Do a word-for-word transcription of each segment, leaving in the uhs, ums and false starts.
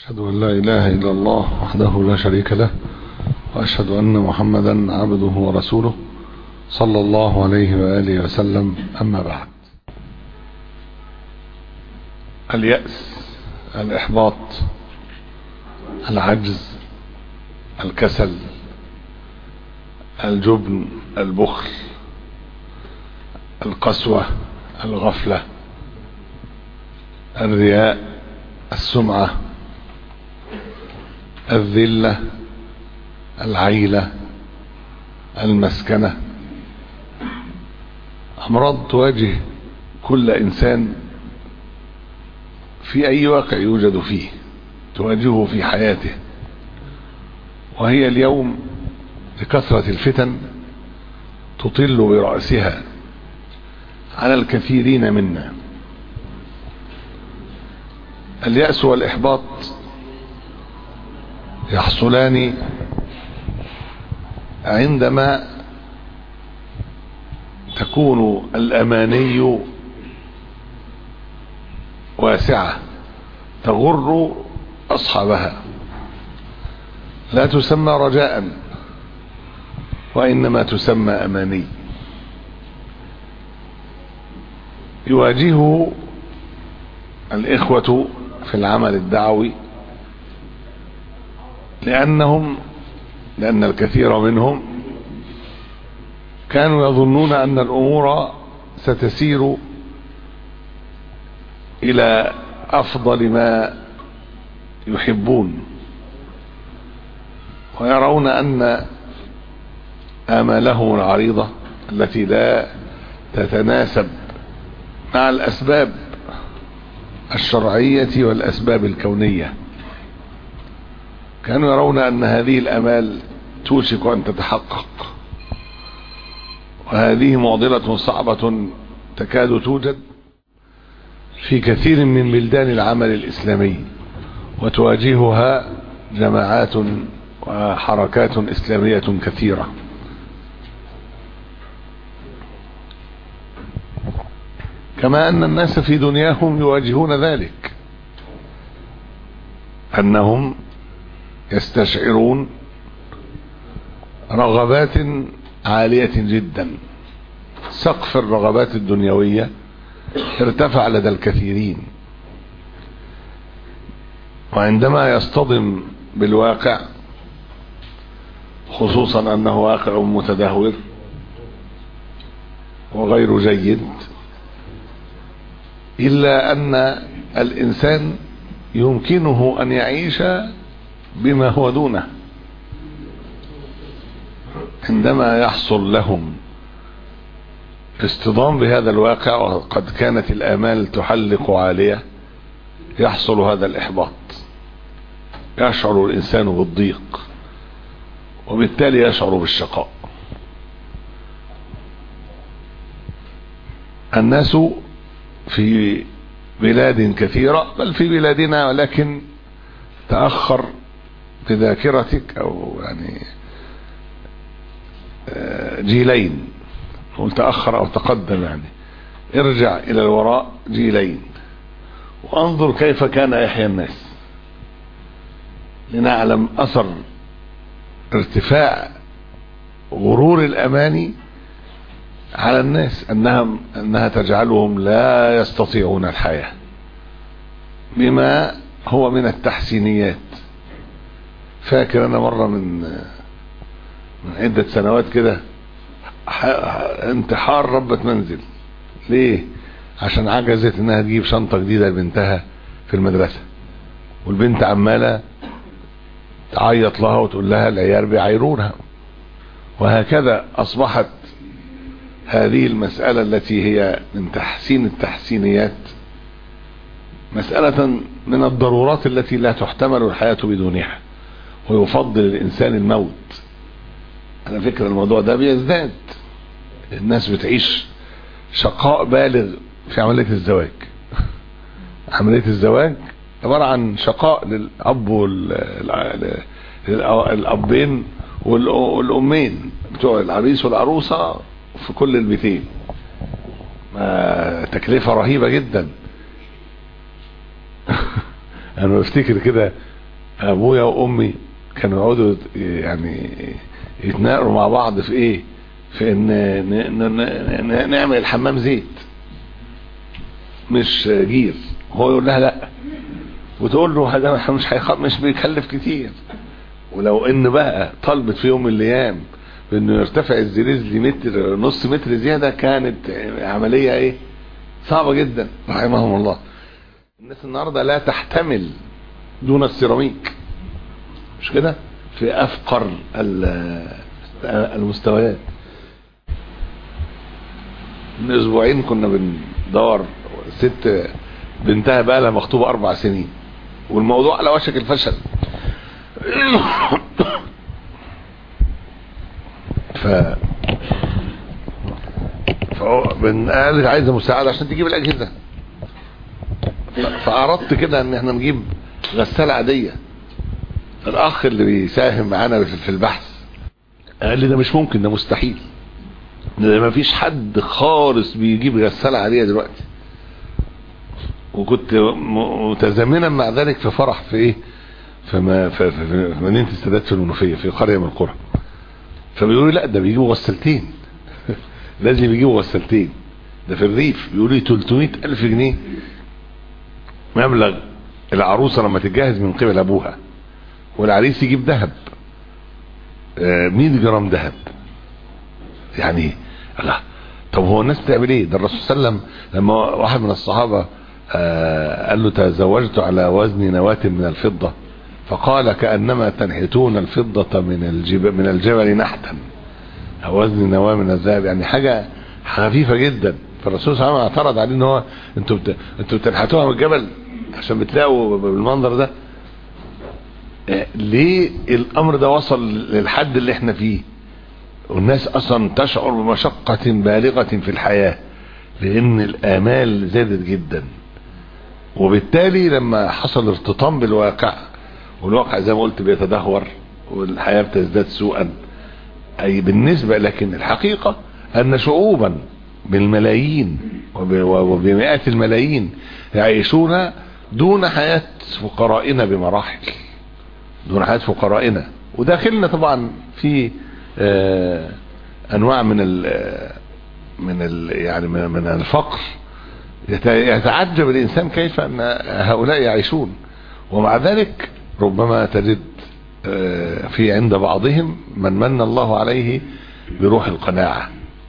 أشهد أن لا إله إلا الله وحده لا شريك له، وأشهد أن محمدا عبده ورسوله صلى الله عليه وآله وسلم. أما بعد، اليأس، الإحباط، العجز، الكسل، الجبن، البخل، القسوة، الغفلة، الرياء، السمعة، الذلة، العيلة، المسكنة، أمراض تواجه كل إنسان في أي واقع يوجد فيه، تواجهه في حياته. وهي اليوم لكثرة الفتن تطل برأسها على الكثيرين منا. اليأس والإحباط يحصلان عندما تكون الأماني واسعة تغر أصحابها، لا تسمى رجاء وإنما تسمى أماني. يواجه الإخوة في العمل الدعوي لأنهم لأن الكثير منهم كانوا يظنون أن الأمور ستسير إلى أفضل ما يحبون، ويرون أن آمالهم العريضة التي لا تتناسب مع الأسباب الشرعية والأسباب الكونية، كانوا يرون أن هذه الآمال توشك أن تتحقق، وهذه معضلة صعبة تكاد توجد في كثير من بلدان العمل الإسلامي، وتواجهها جماعات وحركات إسلامية كثيرة. كما أن الناس في دنياهم يواجهون ذلك، أنهم يستشعرون رغبات عالية جدا، سقف الرغبات الدنيوية ارتفع لدى الكثيرين، وعندما يصطدم بالواقع، خصوصا أنه واقع متدهور وغير جيد، إلا أن الإنسان يمكنه أن يعيش بما هو دونه. عندما يحصل لهم اصطدام بهذا الواقع وقد كانت الآمال تحلق عالية، يحصل هذا الإحباط، يشعر الإنسان بالضيق، وبالتالي يشعر بالشقاء. الناس في بلاد كثيرة، بل في بلادنا، ولكن تأخر بذاكرتك أو يعني جيلين، نقول تأخر أو تقدم، يعني ارجع إلى الوراء جيلين وانظر كيف كان يحيى الناس، لنعلم أثر ارتفاع غرور الأماني على الناس، أنها, أنها تجعلهم لا يستطيعون الحياة بما هو من التحسينيات. فاكر أنا مرة من من عدة سنوات كده انتحار ربة منزل. ليه؟ عشان عجزت انها تجيب شنطة جديدة لبنتها في المدرسة، والبنت عمالة تعيط لها وتقول لها العيال بيعايرونها. وهكذا أصبحت هذه المسألة التي هي من تحسين التحسينيات مسألة من الضرورات التي لا تحتمل الحياة بدونها، ويفضل الإنسان الموت. على فكرة الموضوع ده بيزداد، الناس بتعيش شقاء بالغ في عملية الزواج. عملية الزواج عبارة عن شقاء للأب والأبين والأمين بتوع العريس والعروسة في كل البيتين، تكلفة رهيبة جدا. انا بفتكر كده ابويا وامي كانوا يقعدوا يعني يتناقروا مع بعض في ايه، في ان نعمل الحمام زيت مش جير. هو يقول لها لا، وتقول له هذا مش هيخ... مش بيكلف كتير. ولو ان بقى طلبت في يوم من الايام انه يرتفع الزريز لمتر نص متر زياده، كانت عمليه ايه صعبه جدا رحمهم الله. الناس النهارده لا تحتمل دون السيراميك، مش كده؟ في افقر المستويات. من اسبوعين كنا بندور ست بنتها بقى لها مخطوبه اربع سنين والموضوع على وشك الفشل. ف فقالت عايزه مساعده عشان تجيب الاجهزه. فاردت كده ان احنا نجيب غساله عاديه. الاخ اللي بيساهم معانا في البحث قال لي ده مش ممكن، ده مستحيل، ده ما فيش حد خالص بيجيب غساله عاديه دلوقتي. وكنت متزامنا مع ذلك في فرح في ايه فما في, في, في مدينه السادات في المنوفيه في قريه من القرى. فبيقولوا لا ده بيجيبوا غسالتين لازم يجيبوا غسالتين. ده في الريف بيقولوا لي ثلاثمائة ألف جنيه مبلغ العروسه لما تتجهز من قبل ابوها، والعريس يجيب ذهب مئة جرام ذهب. يعني الله، طب هو الناس بتعمل ايه؟ ده الرسول صلى الله عليه وسلم لما واحد من الصحابه قال له تزوجت على وزن نواة من الفضه، فقال كأنما تنحتون الفضة من الجبل من الجبل نحتا، او وزن نواة من الذهب، يعني حاجة خفيفة جدا. فالرسول صلى الله عليه وسلم اعترض عليه ان هو انتوا بت... انتوا بتنحتوها من الجبل عشان بتلاقوا بالمنظر ده. ليه الامر ده وصل للحد اللي احنا فيه؟ والناس اصلا تشعر بمشقة بالغة في الحياة لان الامال زادت جدا، وبالتالي لما حصل ارتطام بالواقع، والواقع زي ما قلت بيتدهور والحياة بتزداد سوءا اي بالنسبة، لكن الحقيقة ان شعوبا بالملايين وبمئات الملايين يعيشون دون حياة فقرائنا بمراحل، دون حياة فقرائنا. وداخلنا طبعا في آه انواع من ال من ال يعني من الفقر يتعجب الانسان كيف ان هؤلاء يعيشون، ومع ذلك ربما تجد في عند بعضهم من من الله عليه بروح القناعة.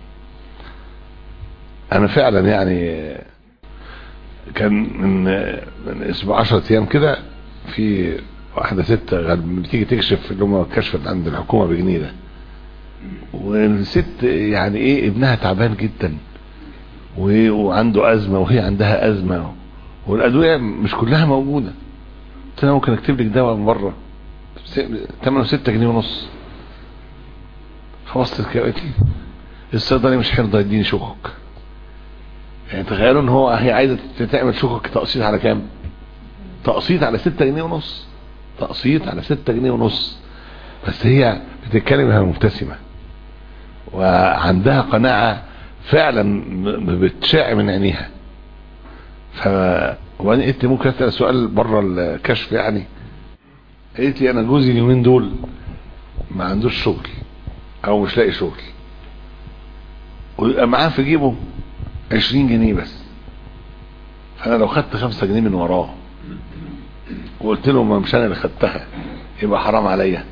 انا فعلا يعني كان من من اسبوع عشرة ايام كده في واحدة ست بتيجي تكشف اللي هم كشفت عند الحكومة بجنيه ده، والست يعني ايه ابنها تعبان جدا وعنده ازمة وهي عندها ازمة والادوية مش كلها موجودة. قلت لها ممكن اكتب لك دواء من بره ثمنه ستة جنيه ونص. فوصلت كده قالت لي الصيدلي مش هيرضى يديني شكك. يعني تخيلوا ان هو هي عايزه تعمل شكك تقسيط على كام؟ تقسيط على ستة جنيه ونص، تقسيط على ستة جنيه ونص. بس هي بتتكلم انها مبتسمه وعندها قناعه فعلا بتشع من عينيها. ف وبعدين قلت ممكن اسال سؤال بره الكشف يعني؟ قالت لي انا جوزي اليومين دول ما عندوش شغل او مش لاقي شغل، ويبقى معاه في جيبه عشرين جنيه بس، فانا لو خدت خمسة جنيه من وراه وقلت له ما مش انا اللي خدتها يبقى حرام عليا.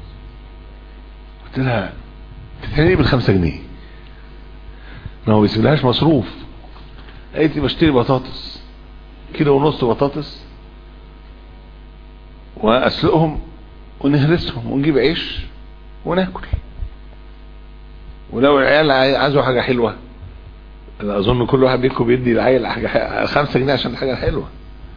قلت لها تتعمل ايه بالخمسة جنيه؟ ما هو بيسيبلهاش مصروف. قالت لي بشتري بطاطس كيلو ونص بطاطس واسلقهم ونهرسهم ونجيب عيش وناكل، ولو العيال عايزوا حاجه حلوه انا اظن كل واحد بيكم بيدي العيل حاجه خمسة جنيه عشان حاجه حلوه،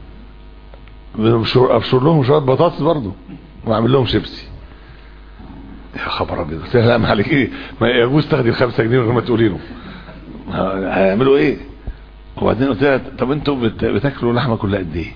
ابشر لهم شويه بطاطس برضو واعمل لهم شيبسي. يا خبر ابيض. قلت لها لا ما عليك ايه، ما يجوز تاخدي الخمسة جنيه من غير ما تقولي له هيعملوا ايه. وبعدين قلت لها طب انتوا بتاكلوا لحمه كلها قد ايه؟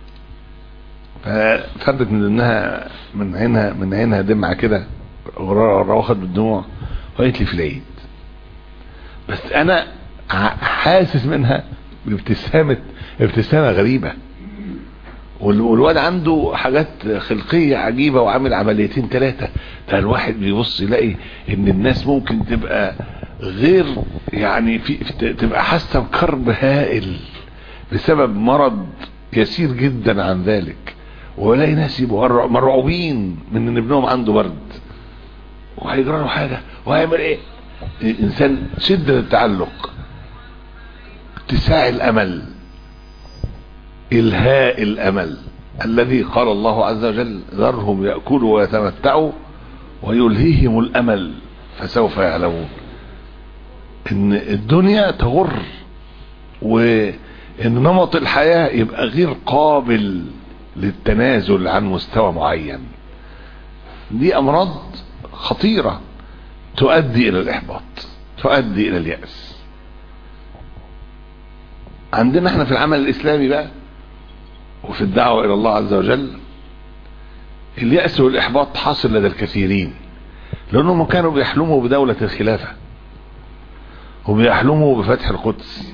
ففردت من انها من عينها من عينها دمعه كده روخت بالدموع وقالت لي في العيد. بس انا حاسس منها بابتسامه ابتسامه غريبه والواد عنده حاجات خلقية عجيبة وعامل عمليتين ثلاثة. ده الواحد بيبص يلاقي ان الناس ممكن تبقى غير يعني في تبقى حاسة بكرب هائل بسبب مرض يسير جدا عن ذلك، ولاقي ناس يبقوا مرعوبين من ان ابنهم عنده برد وهيجرى له حاجة وهيعمل ايه. الانسان شدة التعلق، اتساع الامل، الهاء الامل الذي قال الله عز وجل ذرهم يأكلوا ويتمتعوا ويلهيهم الامل فسوف يعلمون. ان الدنيا تغر، وان نمط الحياة يبقى غير قابل للتنازل عن مستوى معين. دي امراض خطيرة تؤدي الى الاحباط، تؤدي الى اليأس. عندنا احنا في العمل الاسلامي بقى وفي الدعوة الى الله عز وجل اليأس والاحباط حاصل لدى الكثيرين، لانهم كانوا بيحلموا بدولة الخلافة وبيحلموا بفتح القدس،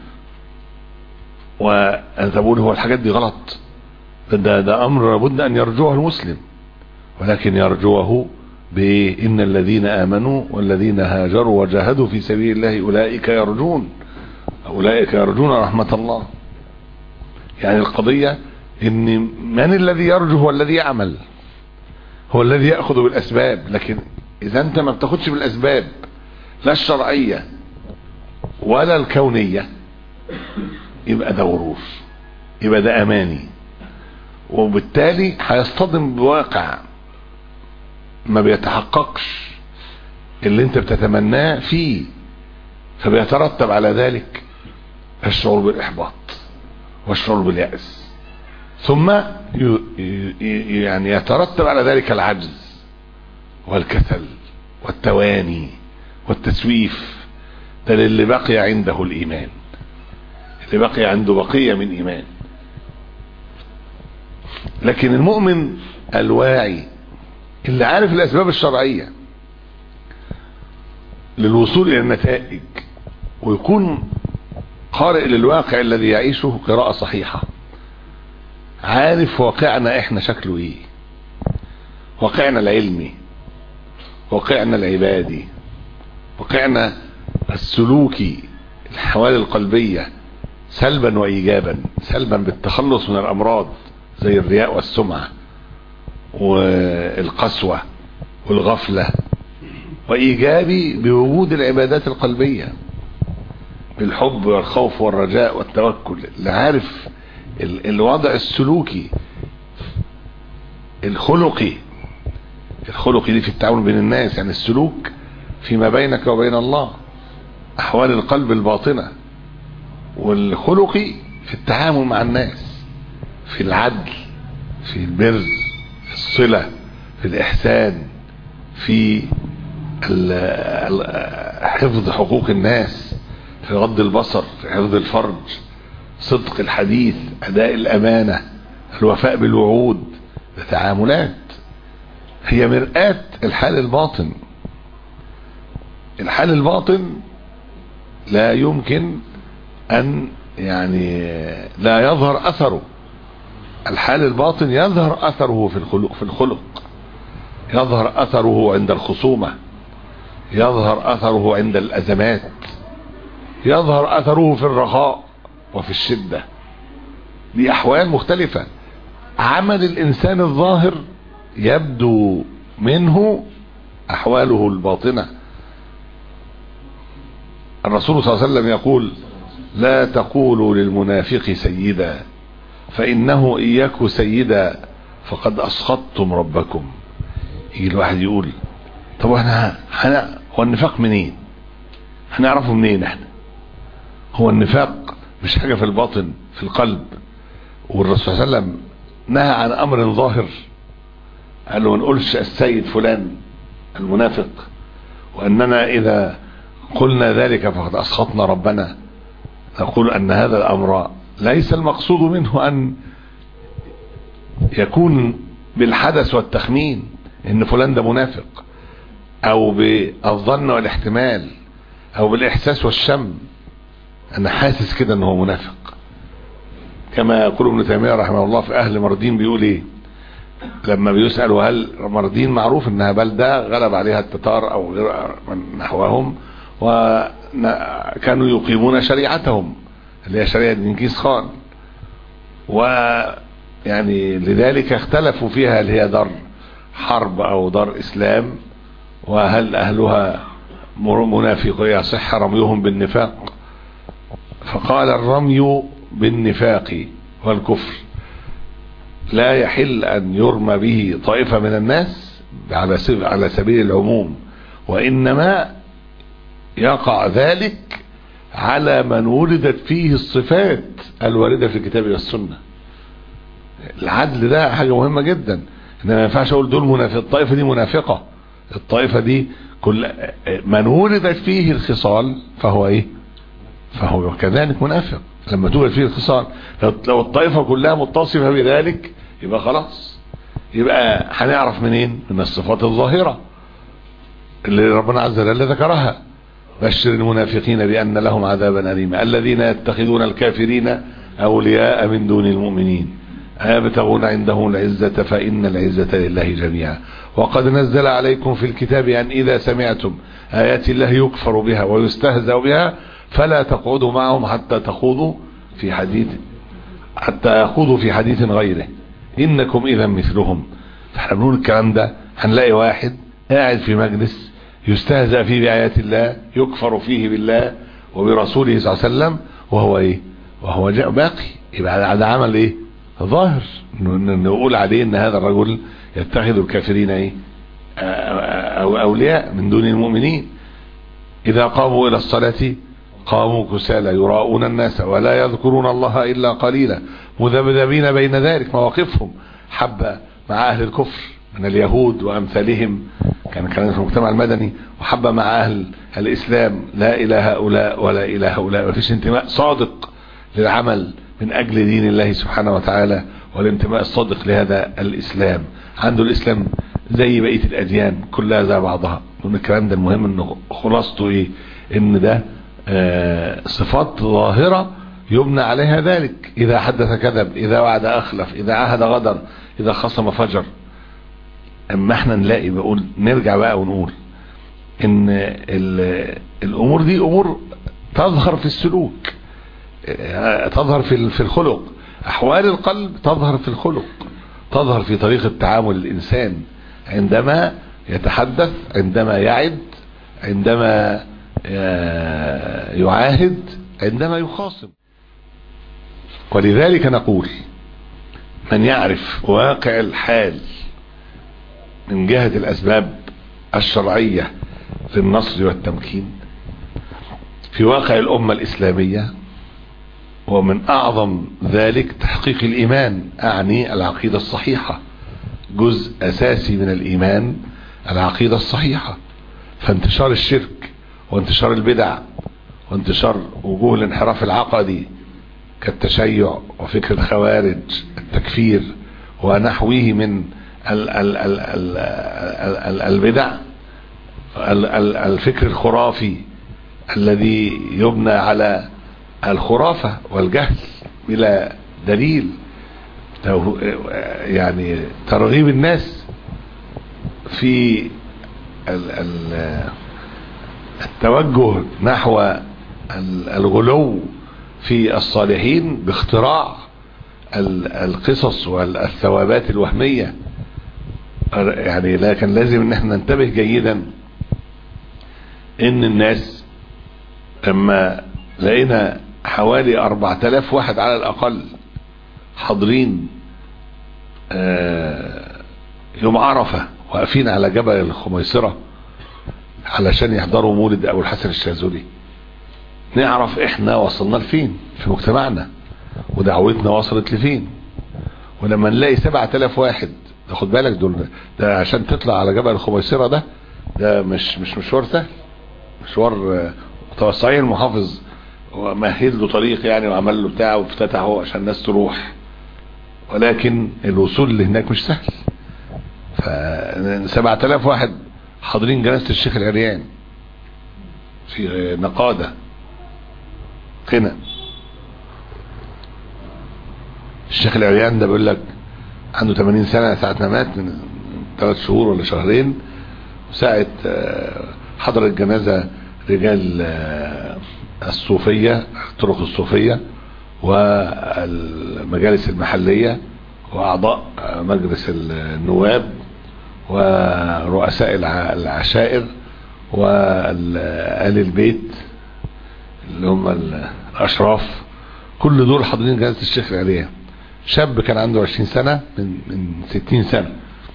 وأنا تقول هو الحاجات دي غلط، ده, ده امر لابد ان يرجوه المسلم، ولكن يرجوه بإن الذين آمنوا والذين هاجروا وجاهدوا في سبيل الله أولئك يرجون أولئك يرجون رحمة الله. يعني القضية إن من الذي يرجو هو الذي يعمل، هو الذي يأخذ بالأسباب. لكن إذا أنت ما بتاخدش بالأسباب لا الشرعية ولا الكونية يبقى ده غرور، يبقى ده أماني، وبالتالي هيصطدم بواقع ما بيتحققش اللي انت بتتمناه فيه، فبيترتب على ذلك الشعور بالإحباط والشعور باليأس، ثم يعني يترتب على ذلك العجز والكسل والتواني والتسويف. ده اللي بقي عنده الإيمان، اللي بقي عنده بقية من إيمان. لكن المؤمن الواعي اللي عارف الأسباب الشرعية للوصول إلى النتائج ويكون قارئ للواقع الذي يعيشه قراءة صحيحة، عارف واقعنا احنا شكله ايه، واقعنا العلمي، واقعنا العبادي، واقعنا السلوكي، الحوالي القلبية سلبا وإيجابا. سلبا بالتخلص من الأمراض زي الرياء والسمعة والقسوة والغفلة، وإيجابي بوجود العبادات القلبية بالحب والخوف والرجاء والتوكل. اللي عارف الوضع السلوكي الخلقي، الخلقي دي في التعامل بين الناس، يعني السلوك فيما بينك وبين الله، أحوال القلب الباطنة، والخلقي في التعامل مع الناس، في العدل، في البر، في الصلة، في الإحسان، في حفظ حقوق الناس، في غض البصر، في حفظ الفرج، صدق الحديث، أداء الأمانة، الوفاء بالوعود. التعاملات هي مرآة الحال الباطن. الحال الباطن لا يمكن أن يعني لا يظهر أثره. الحال الباطن يظهر أثره في الخلق في الخلق يظهر أثره عند الخصومة، يظهر أثره عند الأزمات، يظهر أثره في الرخاء وفي الشدة. دي أحوال مختلفة. عمل الإنسان الظاهر يبدو منه أحواله الباطنة. الرسول صلى الله عليه وسلم يقول لا تقولوا للمنافق سيدا فإنه إياك سيدا فقد أسخطتم ربكم. يجي الواحد يقول طب احنا هو النفاق منين؟ هنعرفه منين احنا؟ هو النفاق مش حاجة في الباطن في القلب؟ والرسول صلى الله عليه وسلم نهى عن أمر ظاهر، قال له ما نقولش السيد فلان المنافق، وأننا إذا قلنا ذلك فقد أسخطنا ربنا. نقول أن هذا الأمر ليس المقصود منه أن يكون بالحدث والتخمين إن فلان ده منافق، أو بالظن والاحتمال، أو بالإحساس والشم، أنا حاسس كده أنه منافق. كما يقول ابن تيمية رحمه الله في أهل مردين بيقول إيه لما بيسألوا هل مردين معروف إنها بلدة غلب عليها التتار أو من نحوهم وكانوا يقيمون شريعتهم اللي هي شريعة جنكيز خان، ويعني لذلك اختلفوا فيها هل هي دار حرب أو دار إسلام، وهل أهلها منافقين يصح رميهم بالنفاق. فقال الرمي بالنفاق والكفر لا يحل أن يرمى به طائفة من الناس على سبيل العموم، وإنما يقع ذلك على من ولدت فيه الصفات الواردة في الكتاب والسنة. العدل ده حاجة مهمة جدا، إنما ما ينفعش أقول دول منافق، الطائفة دي منافقة، الطائفة دي كل من ولدت فيه الخصال فهو إيه؟ فهو كذلك منافق لما توجد فيه الخصال. لو الطائفة كلها متصفة بذلك يبقى خلاص، يبقى هنعرف منين؟ من الصفات الظاهرة اللي ربنا عز وجل ذكرها: بشر المنافقين بأن لهم عذابا أليما الذين يتخذون الكافرين أولياء من دون المؤمنين أيبتغون عندهم العزة فإن العزة لله جميعا وقد نزل عليكم في الكتاب أن إذا سمعتم آيات الله يكفر بها ويستهزأ بها فلا تقعدوا معهم حتى تخوضوا في حديث حتى يخوضوا في حديث غيره إنكم إذا مثلهم. فاحنا بنقول الكلام ده، هنلاقي واحد قاعد في مجلس يستهزأ فيه بآيات الله، يكفر فيه بالله وبرسوله صلى الله عليه وسلم، وهو ايه؟ وهو جاء باقي. يبقى ده عمل ايه؟ ظاهر نقول عليه ان هذا الرجل يتخذ الكافرين ايه؟ أو أولياء من دون المؤمنين. إذا قاموا إلى الصلاة قاموا كسالى يراؤون الناس ولا يذكرون الله إلا قليلا مذبذبين بين ذلك. مواقفهم حبة مع أهل الكفر من اليهود وأمثالهم، كان كان في المجتمع المدني، وحبة مع أهل الإسلام لا إلى هؤلاء ولا إلى هؤلاء. مفيش انتماء صادق للعمل من أجل دين الله سبحانه وتعالى، والانتماء الصادق لهذا الإسلام. عنده الإسلام زي بقية الأديان كلها زي بعضها. الكلام ده المهم انه خلاصته ايه؟ ان ده آه صفات ظاهرة يبنى عليها ذلك. اذا حدث كذب، اذا وعد اخلف، اذا عهد غدر، اذا خصم فجر. اما احنا نلاقي بقول نرجع بقى ونقول ان الامور دي امور تظهر في السلوك، تظهر في في الخلق. احوال القلب تظهر في الخلق، تظهر في طريقة تعامل الانسان عندما يتحدث، عندما يعد، عندما يعاهد، عندما يخاصم. ولذلك نقول من يعرف واقع الحال من جهة الأسباب الشرعية للنصر والتمكين في واقع الأمة الإسلامية، ومن أعظم ذلك تحقيق الإيمان، أعني العقيدة الصحيحة. جزء أساسي من الإيمان العقيدة الصحيحة. فانتشار الشرك وانتشار البدع وانتشار وجوه الانحراف العقدي كالتشيع وفكر الخوارج، التكفير ونحوه من ال ال ال ال ال البدع، الفكر الخرافي الذي يبنى على الخرافة والجهل بلا دليل، يعني ترغيب الناس في التوجه نحو الغلو في الصالحين باختراع القصص والثوابات الوهمية. يعني لكن لازم ان احنا ننتبه جيدا ان الناس لما لقينا حوالي اربعة الاف واحد على الاقل حاضرين يوم عرفة واقفين على جبل الخميصرة علشان يحضروا مولد ابو الحسن الشاذلي، نعرف احنا وصلنا لفين في مجتمعنا ودعوتنا وصلت لفين. ولما نلاقي سبعة الاف واحد، خد بالك دول ده عشان تطلع على جبل الخميصرة ده ده مش مش مشوار سهل، مشوار صحيح. المحافظ مهد له طريق يعني وعمل له بتاعه وافتتحه عشان الناس تروح، ولكن الوصول لهناك مش سهل. ف سبعة الاف واحد حاضرين جنازة الشيخ العريان في نقادة هنا، الشيخ العريان ده بيقول لك عنده ثمانين سنة ساعة ما مات، من ثلاث شهور ولا شهرين، وساعة حضر الجنازة رجال الصوفية، الطرق الصوفية والمجالس المحلية وأعضاء مجلس النواب ورؤساء العشائر وآل البيت اللي هم الأشراف، كل دول حاضرين جنازة الشيخ العريان. شاب كان عنده عشرين سنة من من ستين سنة،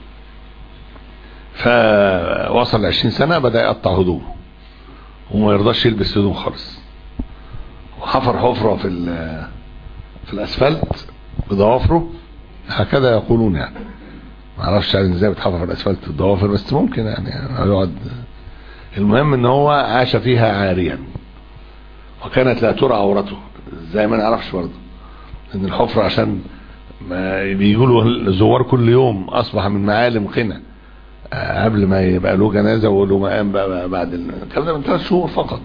فوصل عشرين سنة بدأ يقطع هدومه وما يرضاش يلبس هدوم خالص، وحفر حفرة في في الأسفلت بضوافره، هكذا يقولون يعني، ما اعرفش يعني ازاي بتحفر في الأسفلت بالضوافر، بس ممكن يعني يقعد. المهم ان هو عاش فيها عاريا، وكانت لا ترى عورته، زي ما نعرفش برضه ان الحفرة عشان ما بيقولوا الزوار كل يوم اصبح من معالم قنا، قبل ما يبقى له جنازة وله مقام بقى بعد الكلام ده من ثلاث شهور فقط.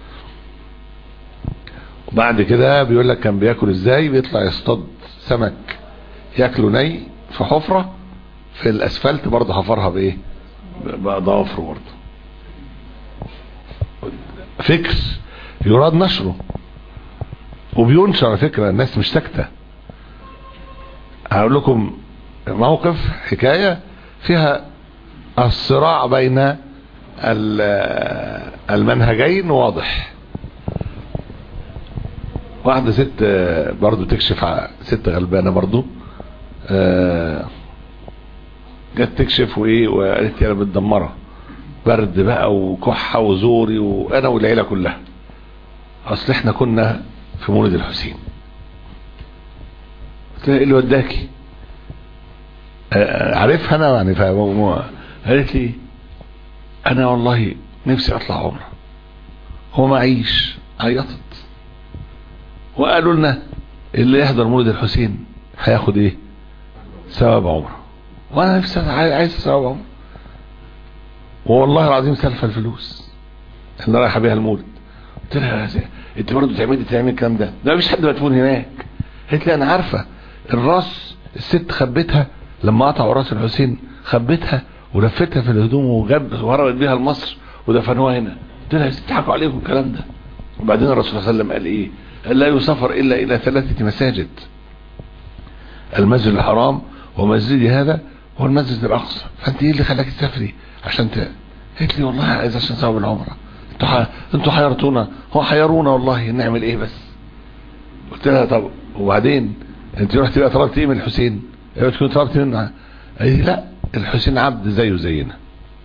وبعد كده بيقول لك كان بياكل ازاي، بيطلع يصطاد سمك ياكله ني في حفرة في الاسفلت برضه، حفرها بايه؟ بضوافره برضه. فكر يراد نشره وبينشر على فكرة، الناس مش ساكتة. هقول لكم موقف، حكاية فيها الصراع بين المنهجين واضح. واحدة ست برضو تكشف، ست غلبانة برضو، جت تكشف وايه، وقالت لي انا متدمرة، برد بقى وكحة وزوري وانا والعيلة كلها، اصل احنا كنا في مولد الحسين. قلت لها ايه اللي وداكي؟ عارفها انا يعني، قالت لي انا والله نفسي اطلع عمره هو معيش. عيطت وقالوا لنا اللي يحضر مولد الحسين هياخد ايه؟ ثواب عمره، وانا نفسي عايز ثواب عمره، والله العظيم سالفه الفلوس اللي رايحه بيها المولد. قلت لها انت برضه تعملي تعملي الكلام ده؟ ده مفيش حد مدفون هناك. قالت لي انا عارفه، الراس الست خبتها لما قطعوا راس الحسين، خبتها ولفتها في الهدوم وجاب وهربت بيها لمصر ودفنوها هنا. قلت لها تضحكوا عليكم الكلام ده. وبعدين الرسول صلى الله عليه وسلم قال ايه؟ قال لا يسافر الا الى ثلاثه مساجد، المسجد الحرام ومسجدي هذا والمسجد الاقصى. فانت ايه اللي خلاك تسافري عشان ت... قالت لي والله عايز عشان ثواب العمره. انتوا ح... انتوا حيرتونا، هو حيرونا والله، نعمل ايه بس؟ قلت لها طب وبعدين انت رحتي بقى طلبتي ايه من الحسين؟ قلت كنت طلبت منه. قالت لي لا، الحسين عبد زيه زينا.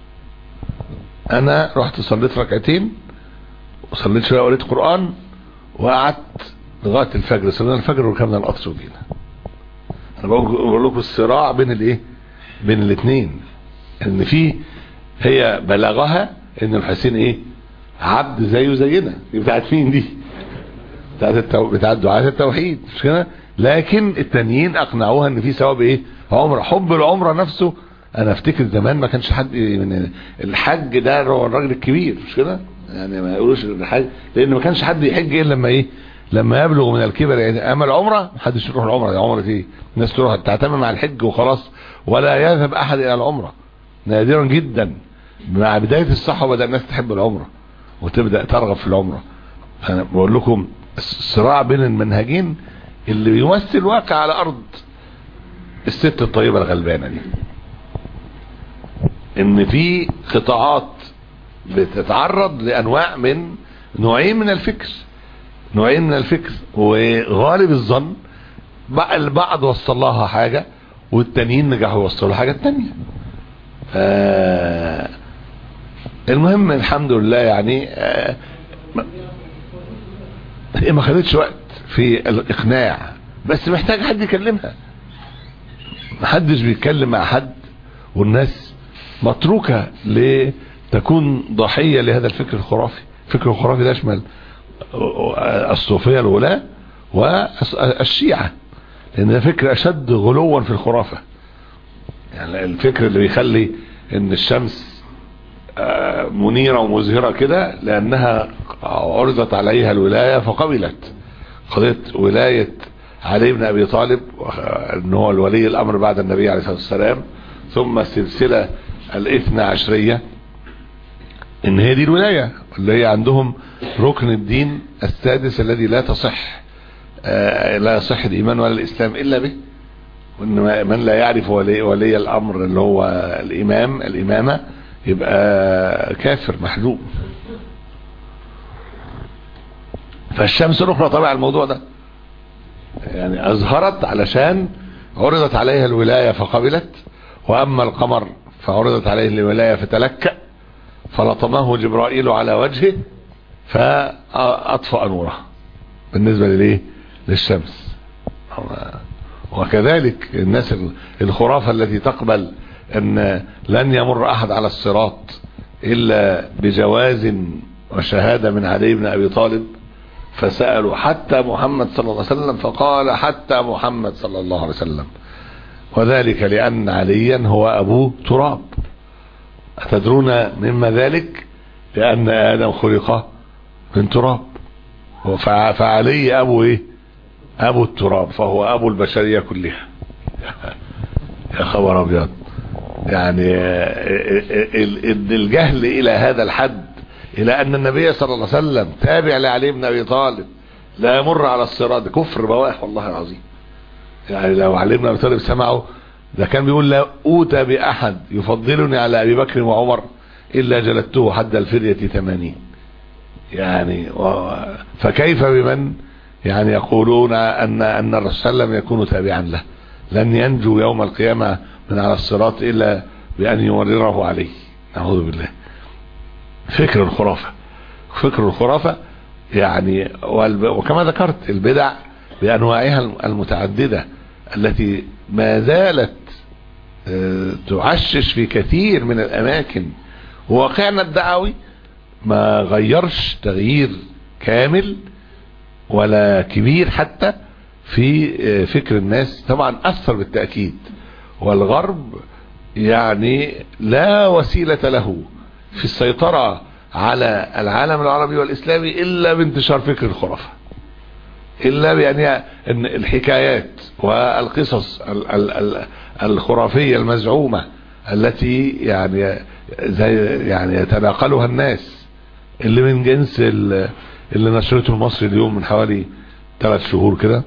انا رحت صليت ركعتين وصليت شويه وقريت قران وقعدت لغايه الفجر، صلينا الفجر وركبنا القطر وجينا. انا بقول لكم الصراع بين الايه؟ بين الاثنين، ان في هي بلغها ان الحسين ايه؟ عبد زيه زينا. دي بتاعت مين دي؟ بتاعت التو... بتاعت دعاة التوحيد، مش كده؟ لكن التانيين اقنعوها ان في ثواب ايه؟ عمره. حب العمره نفسه، انا افتكر زمان ما كانش حد من الحج ده هو الراجل الكبير، مش كده؟ يعني ما يقولوش الحج، لان ما كانش حد يحج الا لما ايه؟ لما يبلغ من الكبر. يعني اما العمره ما حدش يروح العمره. دي عمره ايه؟ الناس تروح تعتمد مع الحج وخلاص، ولا يذهب احد الى العمره، نادرا جدا. مع بدايه الصحوه بدا الناس تحب العمره وتبدا ترغب في العمره. انا بقول لكم الصراع بين المنهجين اللي بيمثل واقع على ارض الست الطيبه الغلبانه دي، ان في قطاعات بتتعرض لانواع من نوعين من الفكر نوعين من الفكر وغالب الظن البعض وصل لها حاجه والتانيين نجحوا يوصلوا حاجه تانية. آه المهم الحمد لله يعني آه ما خدتش وقت في الاقناع، بس محتاج حد يكلمها. محدش بيتكلم مع حد، والناس متروكة لتكون ضحية لهذا الفكر الخرافي. الفكر الخرافي ده يشمل الصوفية الولاة والشيعة، لان ده فكر اشد غلوا في الخرافة. يعني الفكر اللي بيخلي ان الشمس منيرة ومزهرة كده لانها عرضت عليها الولاية فقبلت. قضية ولاية علي بن ابي طالب ان هو الولي الامر بعد النبي عليه الصلاة والسلام، ثم السلسلة الاثنى عشرية ان هي دي الولاية اللي هي عندهم ركن الدين السادس الذي لا تصح آه لا يصح الايمان ولا الاسلام الا به، وان من لا يعرف ولي, ولي الامر اللي هو الامام الامامة يبقى كافر محجوب. فالشمس الاخرى طبعا الموضوع ده يعني اظهرت علشان عرضت عليها الولاية فقبلت، واما القمر فعرضت عليه الولاية فتلكأ فلطمه جبرائيل على وجهه فاطفأ نوره بالنسبة لليه للشمس. وكذلك الناس الخرافة التي تقبل ان لن يمر احد على الصراط الا بجواز وشهادة من علي بن ابي طالب، فسألوا حتى محمد صلى الله عليه وسلم فقال حتى محمد صلى الله عليه وسلم، وذلك لأن عليا هو أبو تراب. أتدرون مما ذلك؟ لأن آدم خلق من تراب، فعلي أبو إيه؟ أبو التراب، فهو أبو البشرية كلها. يا خبر أبيض، يعني الجهل إلى هذا الحد، إلى أن النبي صلى الله عليه وسلم تابع لعلي بن أبي طالب لا يمر على الصراط، كفر بواح والله العظيم. يعني لو علي بن أبي طالب سمعه ده كان بيقول لا أوتى بأحد يفضلني على أبي بكر وعمر إلا جلدته حد الفرية ثمانين. يعني و... فكيف بمن يعني يقولون أن أن الرسول صلى الله عليه وسلم يكون تابعا له، لن ينجو يوم القيامة من على الصراط إلا بأن يمرره عليه، نعوذ بالله. فكر الخرافة، فكر الخرافة يعني. وكما ذكرت البدع بأنواعها المتعددة التي ما زالت تعشش في كثير من الأماكن، وواقعنا الدعوي ما غيرش تغيير كامل ولا كبير حتى في فكر الناس. طبعا أثر بالتأكيد، والغرب يعني لا وسيلة له في السيطرة على العالم العربي والإسلامي إلا بانتشار فكر الخرافة، إلا بأن ان الحكايات والقصص الخرافية المزعومة التي يعني زي يعني يتناقلها الناس، اللي من جنس اللي نشرته المصري اليوم من حوالي ثلاث شهور كده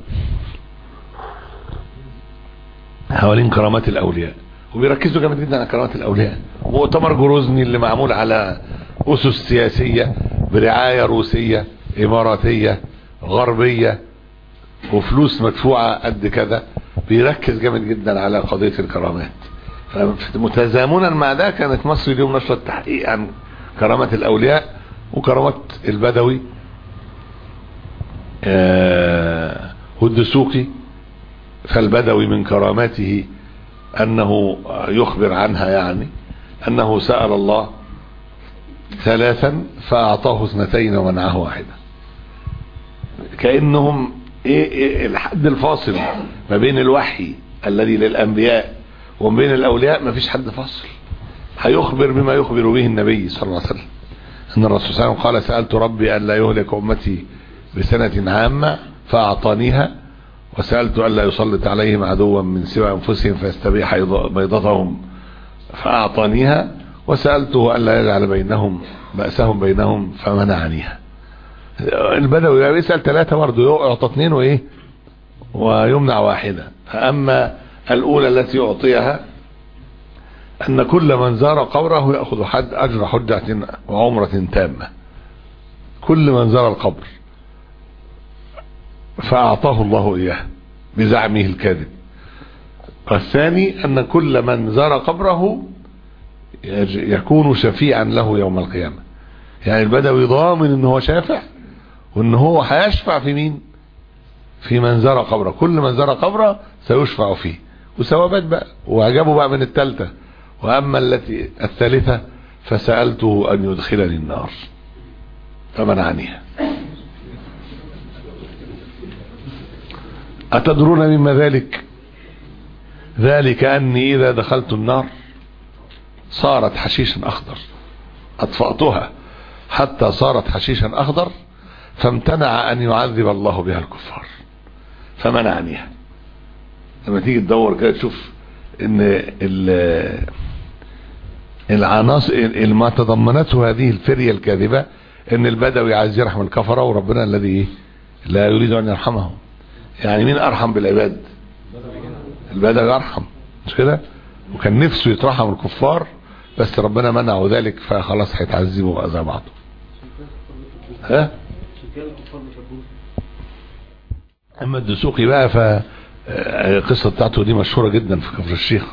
حوالين كرامات الأولياء، وبيركزوا جامد جدا على كرامات الأولياء. مؤتمر جروزني اللي معمول على أسس سياسية برعاية روسية إماراتية غربية وفلوس مدفوعة قد كذا، بيركز جامد جدا على قضية الكرامات. فمتزامنا مع ده كانت مصر اليوم نشرت تحقيق عن كرامات الأولياء وكرامات البدوي آه والدسوقي. فالبدوي من كراماته أنه يخبر عنها يعني أنه سأل الله ثلاثا فأعطاه اثنتين ومنعه واحدة، كأنهم إيه, إيه الحد الفاصل ما بين الوحي الذي للأنبياء وما بين الأولياء ما فيش حد فاصل. هيخبر بما يخبر به النبي صلى الله عليه وسلم، أن الرسول صلى الله عليه وسلم قال سألت ربي أن لا يهلك أمتي بسنة عامة فأعطانيها، وسألت أن لا يسلط عليهم عدوا من سوى أنفسهم فيستبيح بيضتهم فأعطانيها، وسألته أن لا يجعل بينهم بأسهم بينهم فمنعنيها. البدوي يسأل ثلاثة برضه، يعطى اثنين وإيه ويمنع واحدة. فأما الأولى التي يعطيها أن كل من زار قبره يأخذ حد أجر حجة وعمرة تامة، كل من زار القبر، فأعطاه الله إياه بزعمه الكاذب. والثاني أن كل من زار قبره يكون شفيعا له يوم القيامة. يعني البدوي ضامن ان هو شافع، وان هو هيشفع في مين؟ في من زار قبره، كل من زار قبره سيشفع فيه. وثوابات بقى وعجبه بقى من الثالثة. واما التي الثالثة فسألته ان يدخلني النار فمنعنيها. أتدرون مما ذلك؟ ذلك أني إذا دخلت النار صارت حشيشا أخضر، أطفأتها حتى صارت حشيشا أخضر، فامتنع أن يعذب الله بها الكفار. فمنعنيها. لما تيجي تدور كده تشوف ان العناصر اللي ما تضمنته هذه الفرية الكاذبة، ان البدوي عايز يرحم الكفرة وربنا الذي لا يريد ان يرحمهم. يعني مين ارحم بالعباد؟ البدوي ارحم، مش كده؟ وكان نفسه يترحم الكفار بس ربنا منعه ذلك، فخلاص هيتعذبوا بقى زي بعضه. ها؟ اما الدسوقي بقى فالقصة بتاعته دي مشهورة جدا في كفر الشيخ،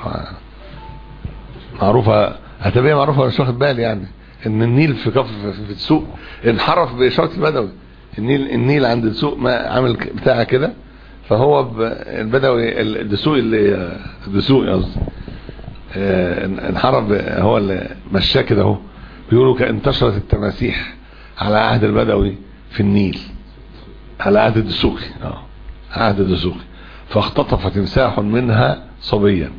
معروفة هتبقى معروفة، مش واخد بالي يعني ان النيل في كفر في السوق انحرف بإشارة البدوي. النيل النيل عند السوق ما عامل بتاعه كده، فهو البدوي الدسوقي اللي الدسوقي قصدي انحرف، هو اللي مشاه كده اهو. بيقولوا كانتشرت التماسيح على عهد البدوي في النيل، على عهد الدسوقي، اه عهد الدسوقي. فاختطف تمساح منها صبيا،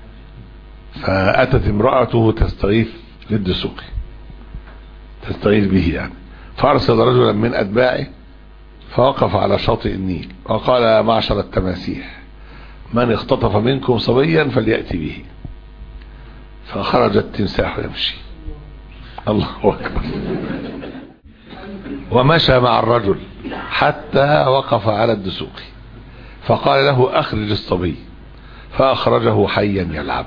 فأتت امرأته تستغيث للدسوقي، تستغيث به يعني. فأرسل رجلا من أتباعه فوقف على شاطئ النيل وقال يا معشر التماسيح من اختطف منكم صبيا فليأتي به. فخرج التمساح يمشي، الله أكبر، ومشى مع الرجل حتى وقف على الدسوقي فقال له أخرج الصبي، فأخرجه حيا يلعب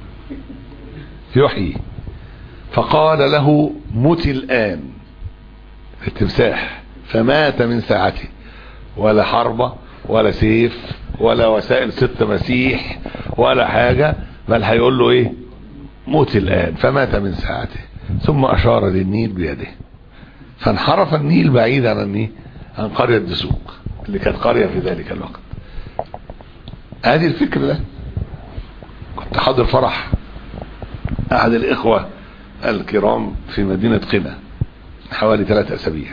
يحيي. فقال له مت الآن التمساح، فمات من ساعته، ولا حربة ولا سيف ولا وسائل ست مسيح ولا حاجة، بل هيقول له ايه؟ موت الآن، فمات من ساعته. ثم أشار للنيل بيده فانحرف النيل بعيدا عن ايه؟ عن قرية دسوق اللي كانت قرية في ذلك الوقت. هذه الفكرة ده كنت حاضر فرح أحد الإخوة الكرام في مدينة قنا حوالي ثلاثة أسابيع.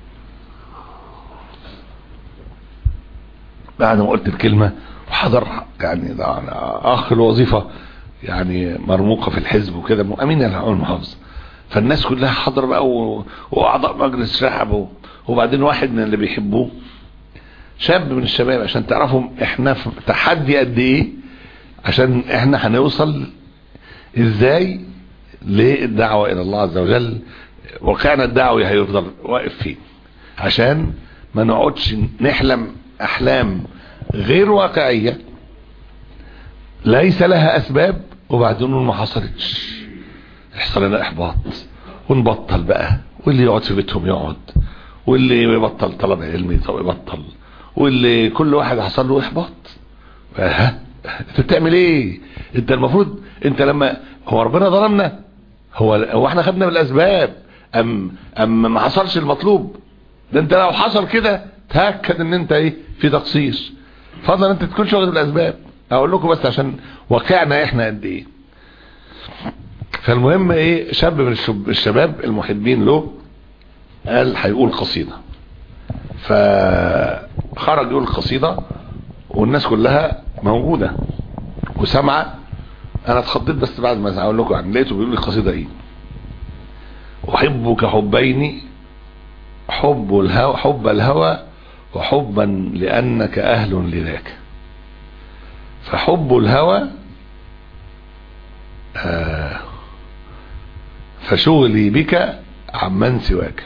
بعد ما قلت الكلمة وحضر يعني أخ الوظيفة يعني مرموقة في الحزب وكده، أمين المحافظة، فالناس كلها حضر بقى وأعضاء مجلس شعب، وبعدين واحد من اللي بيحبوه شاب من الشباب، عشان تعرفوا احنا في تحدي قد ايه، عشان احنا هنوصل ازاي للدعوة الى الله عز وجل، وكان الدعوة هيفضل واقف فين، عشان ما نقعدش نحلم احلام غير واقعية ليس لها اسباب وبعدين ما حصلتش، يحصل لنا احباط ونبطل بقى، واللي يقعد في بيتهم يقعد، واللي يبطل طلب علمي طب يبطل، واللي كل واحد حصل له احباط. ها انت بتعمل ايه؟ انت المفروض انت لما هو ربنا ظلمنا، هو هو احنا خدنا بالاسباب ام ام ما حصلش المطلوب؟ ده انت لو حصل كده تاكد ان انت ايه في تقصير، فضلا انت تكونش واخد بالاسباب. اقول لكم بس عشان واقعنا احنا قد ايه. فالمهم ايه، شاب من الشباب المحبين له قال هيقول قصيدة، فخرج يقول القصيدة والناس كلها موجودة وسمعة. انا اتخضيت بس بعد ما اقول لكم عن لقيته بيقول القصيدة ايه: احبك حبين، حب الهوى حب الهوى وحبا لانك اهل لذاك، فحب الهوى آه فشغلي بك عمن سواك،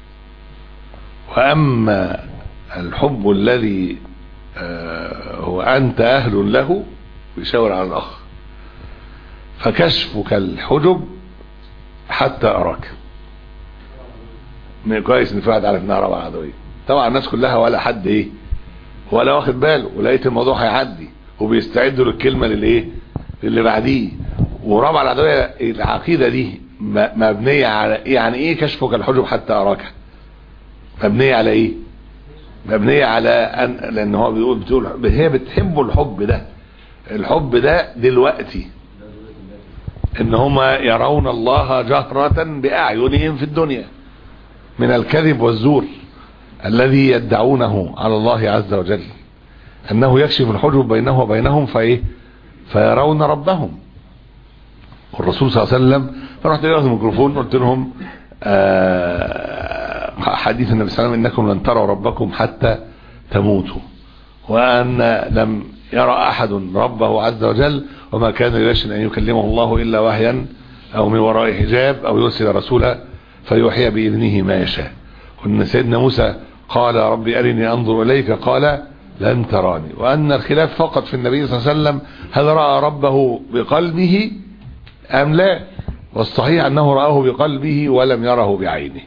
واما الحب الذي آه هو انت اهل له، بيشاور على الاخ، فكشفك الحجب حتى اراك. كويس ان في واحد عارف انها رابعه عدويه، طبعا الناس كلها ولا حد ايه ولا واخد باله، ولقيت الموضوع هيعدي وبيستعدوا للكلمه للايه اللي بعديه. ورابعه العدويه العقيده دي مبنيه على يعني ايه كشفك الحجب حتى اراك؟ مبنيه على ايه؟ مبنيه على ان لان هو بيقول بتقول هي بتحب الحب ده، الحب ده دلوقتي ان هما يرون الله جهرة باعينهم في الدنيا من الكذب والزور الذي يدعونه على الله عز وجل، انه يكشف الحجب بينه وبينهم فايه فيرون ربهم. والرسول صلى الله عليه وسلم فرحت لهم الميكروفون قلت لهم آه حديث النبي صلى الله عليه وسلم انكم لن تروا ربكم حتى تموتوا، وأن لم يرى أحد ربه عز وجل، وما كان لبشر أن يكلمه الله إلا وحيا أو من وراء حجاب أو يرسل رسولا فيوحي بإذنه ما يشاء. وأن سيدنا موسى قال رب أرني أنظر إليك قال لن تراني. وأن الخلاف فقط في النبي صلى الله عليه وسلم هل رأى ربه بقلبه أم لا، والصحيح أنه رآه بقلبه ولم يره بعينه،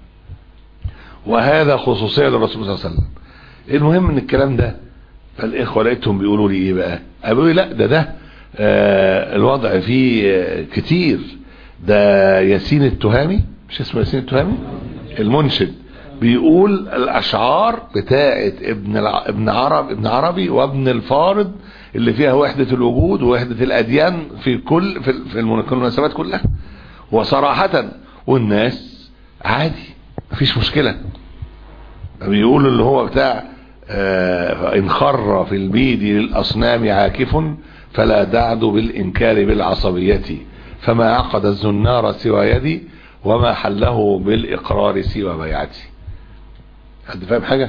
وهذا خصوصية للرسول صلى الله عليه وسلم. المهم من الكلام ده فالإخوة لقيتهم بيقولوا لي إيه بقى، قالوا لي لا ده ده آه الوضع فيه آه كتير. ده ياسين التهامي، مش اسمه ياسين التهامي المنشد، بيقول الأشعار بتاعت ابن الع... ابن عرب ابن عربي وابن الفارض اللي فيها وحدة الوجود ووحدة الأديان في كل في, في المناسبات كلها، وصراحة والناس عادي مفيش مشكلة. بيقولوا اللي هو بتاع آه إن خر في البيد للأصنام عاكف فلا دعد بالإنكار بالعصبية، فما عقد الزنار سوى يدي وما حله بالإقرار سوى بيعتي. حد فاهم حاجة؟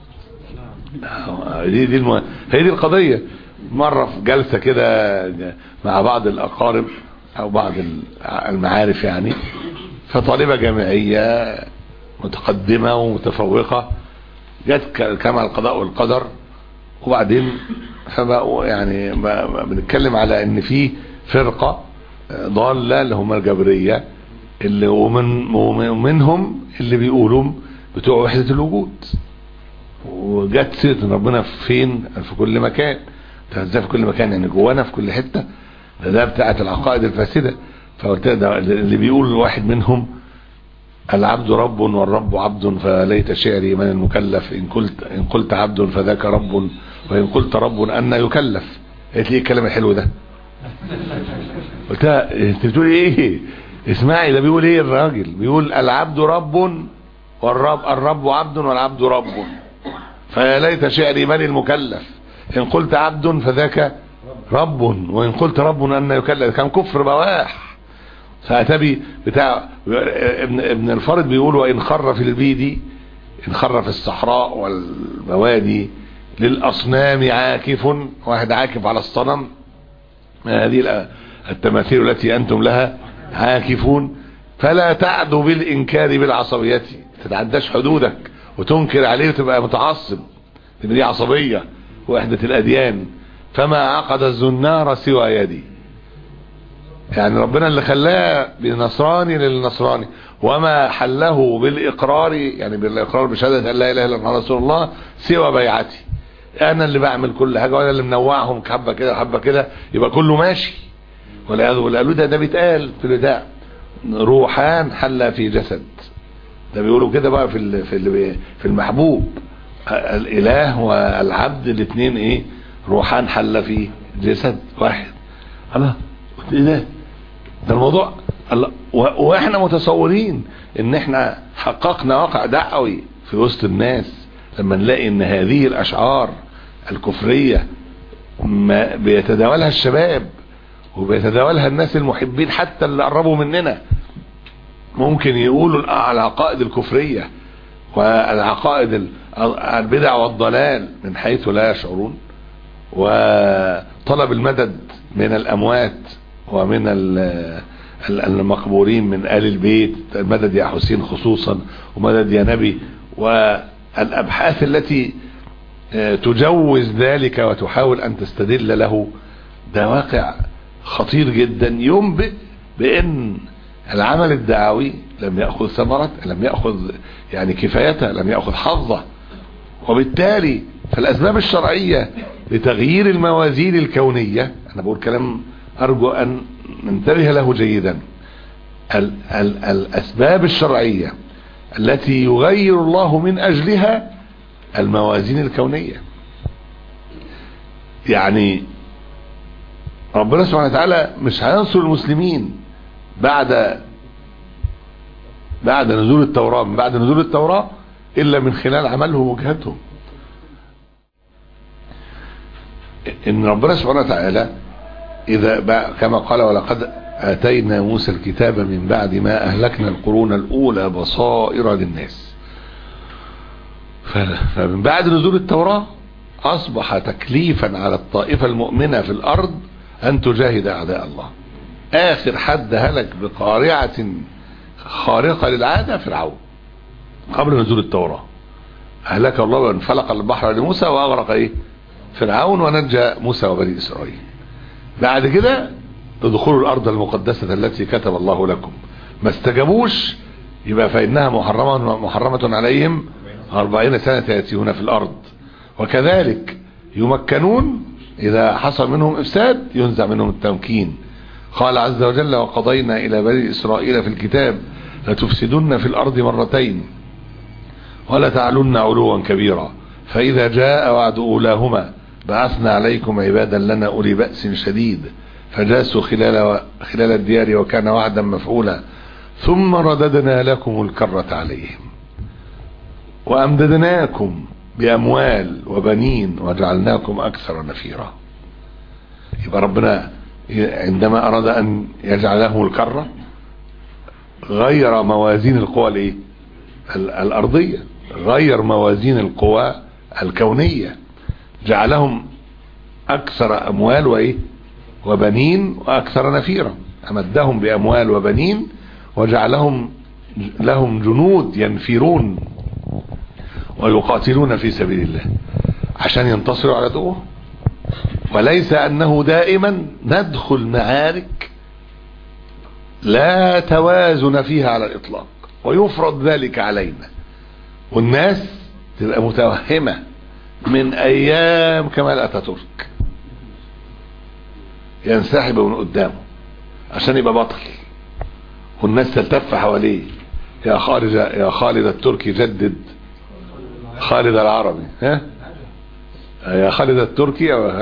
دي دي الم... هي دي القضية. مرة في جلسة كده مع بعض الأقارب أو بعض المعارف يعني، فطالبة جامعية متقدمة ومتفوقة جت كما القضاء والقدر، وبعدين فبقوا يعني بنتكلم على ان في فرقة ضالة اللي هم الجبرية اللي ومن ومنهم اللي بيقولوا بتوع وحدة الوجود، وجت سيرة ربنا فين؟ في كل مكان. ازاي في كل مكان؟ يعني جوانا في كل حتة. ده, ده بتاعت العقائد الفاسدة. فقلت ده اللي بيقول واحد منهم العبد رب والرب عبد فليت شعري من المكلف، إن قلت إن قلت عبد فذاك رب وإن قلت رب أن يكلف. قلت لي الكلام الحلو ده؟ قلت لها انت بتقول ايه؟ اسمعي ده بيقول ايه الراجل؟ بيقول العبد رب والرب الرب عبد والعبد رب فليت شعري من المكلف، إن قلت عبد فذاك رب وإن قلت رب أن يكلف. كان كفر بواح. فأتبي بتاع ابن ابن الفارض بيقول وإن خر في البيد، إن خر في الصحراء والبوادي للأصنام عاكف، واحد عاكف على الصنم، هذه التماثيل التي أنتم لها عاكفون، فلا تعدوا بالإنكار بالعصبية، تتعداش حدودك وتنكر عليه وتبقى متعصب، تبقى دي عصبية وحدة الأديان. فما عقد الزنار سوى يدي، يعني ربنا اللي خلاه بالنصراني للنصراني، وما حله بالإقرار، يعني بالإقرار بشهادة أن لا إله إلا الله رسول الله، سوى بيعتي. أنا اللي بعمل كل حاجة وأنا اللي منوعهم حبة كده حبة كده، يبقى كله ماشي. والعياذ بالله. قالوا ده ده بيتقال في البتاع روحان حل في جسد، ده بيقولوا كده بقى في في في المحبوب، الإله والعبد الاثنين ايه؟ روحان حل في جسد واحد. الله ايه ده؟ ده الموضوع الله. واحنا متصورين ان احنا حققنا واقع دعوي في وسط الناس لما نلاقي ان هذه الاشعار الكفرية ما بيتداولها الشباب وبيتداولها الناس المحبين حتى اللي قربوا مننا، ممكن يقولوا العقائد الكفرية والعقائد البدع والضلال من حيث لا يشعرون، وطلب المدد من الأموات ومن المقبورين من آل البيت، المدد يا حسين خصوصا ومدد يا نبي، والأبحاث التي تجوز ذلك وتحاول أن تستدل له. ده واقع خطير جدا ينبئ بأن العمل الدعوي لم يأخذ ثمرة، لم يأخذ يعني كفايته، لم يأخذ حظه. وبالتالي فالأسباب الشرعية لتغيير الموازين الكونية، أنا بقول كلام أرجو أن ننتبه له جيدا، ال ال الأسباب الشرعية التي يغير الله من أجلها الموازين الكونية. يعني ربنا سبحانه وتعالى مش هينصر المسلمين بعد بعد نزول التوراة، من بعد نزول التوراة إلا من خلال عملهم وجهتهم. إن ربنا سبحانه وتعالى إذا كما قال ولقد آتينا موسى الكتاب من بعد ما أهلكنا القرون الأولى بصائر للناس، فمن بعد نزول التوراة اصبح تكليفا على الطائفة المؤمنة في الارض ان تجاهد اعداء الله. اخر حد هلك بقارعة خارقة للعادة فرعون قبل نزول التوراة، اهلك الله وانفلق البحر لموسى واغرق ايه فرعون ونجى موسى وبني اسرائيل. بعد كده ادخلوا الارض المقدسة التي كتب الله لكم، ما استجابوش يبقى فإنها محرمة محرمة عليهم أربعين سنة يأتيون في الأرض. وكذلك يمكنون إذا حصل منهم إفساد ينزع منهم التمكين. قال عز وجل وقضينا إلى بني إسرائيل في الكتاب لتفسدن في الأرض مرتين ولا تعلن علوا كبيرا فإذا جاء وعد أولاهما بعثنا عليكم عبادا لنا أولي بأس شديد فجاسوا خلال, خلال الديار وكان وعدا مفعولا ثم رددنا لكم الكرة عليهم وأمددناكم بأموال وبنين وجعلناكم أكثر نفيرا. يبقى ربنا عندما أراد أن يجعل لهم الكرة غير موازين القوى الايه الأرضية، غير موازين القوى الكونية، جعلهم أكثر أموال وإيه وبنين وأكثر نفيرا. أمدهم بأموال وبنين وجعلهم لهم جنود ينفرون ويقاتلون في سبيل الله عشان ينتصروا على عدوهم. وليس أنه دائما ندخل معارك لا توازن فيها على الإطلاق ويفرض ذلك علينا، والناس تبقى متوهمة من أيام كمال أتاتورك ينسحب من قدامه عشان يبقى بطل والناس تلتف حواليه. يا خالد يا خالد التركي جدد خالد العربي، ها يا خالد التركي او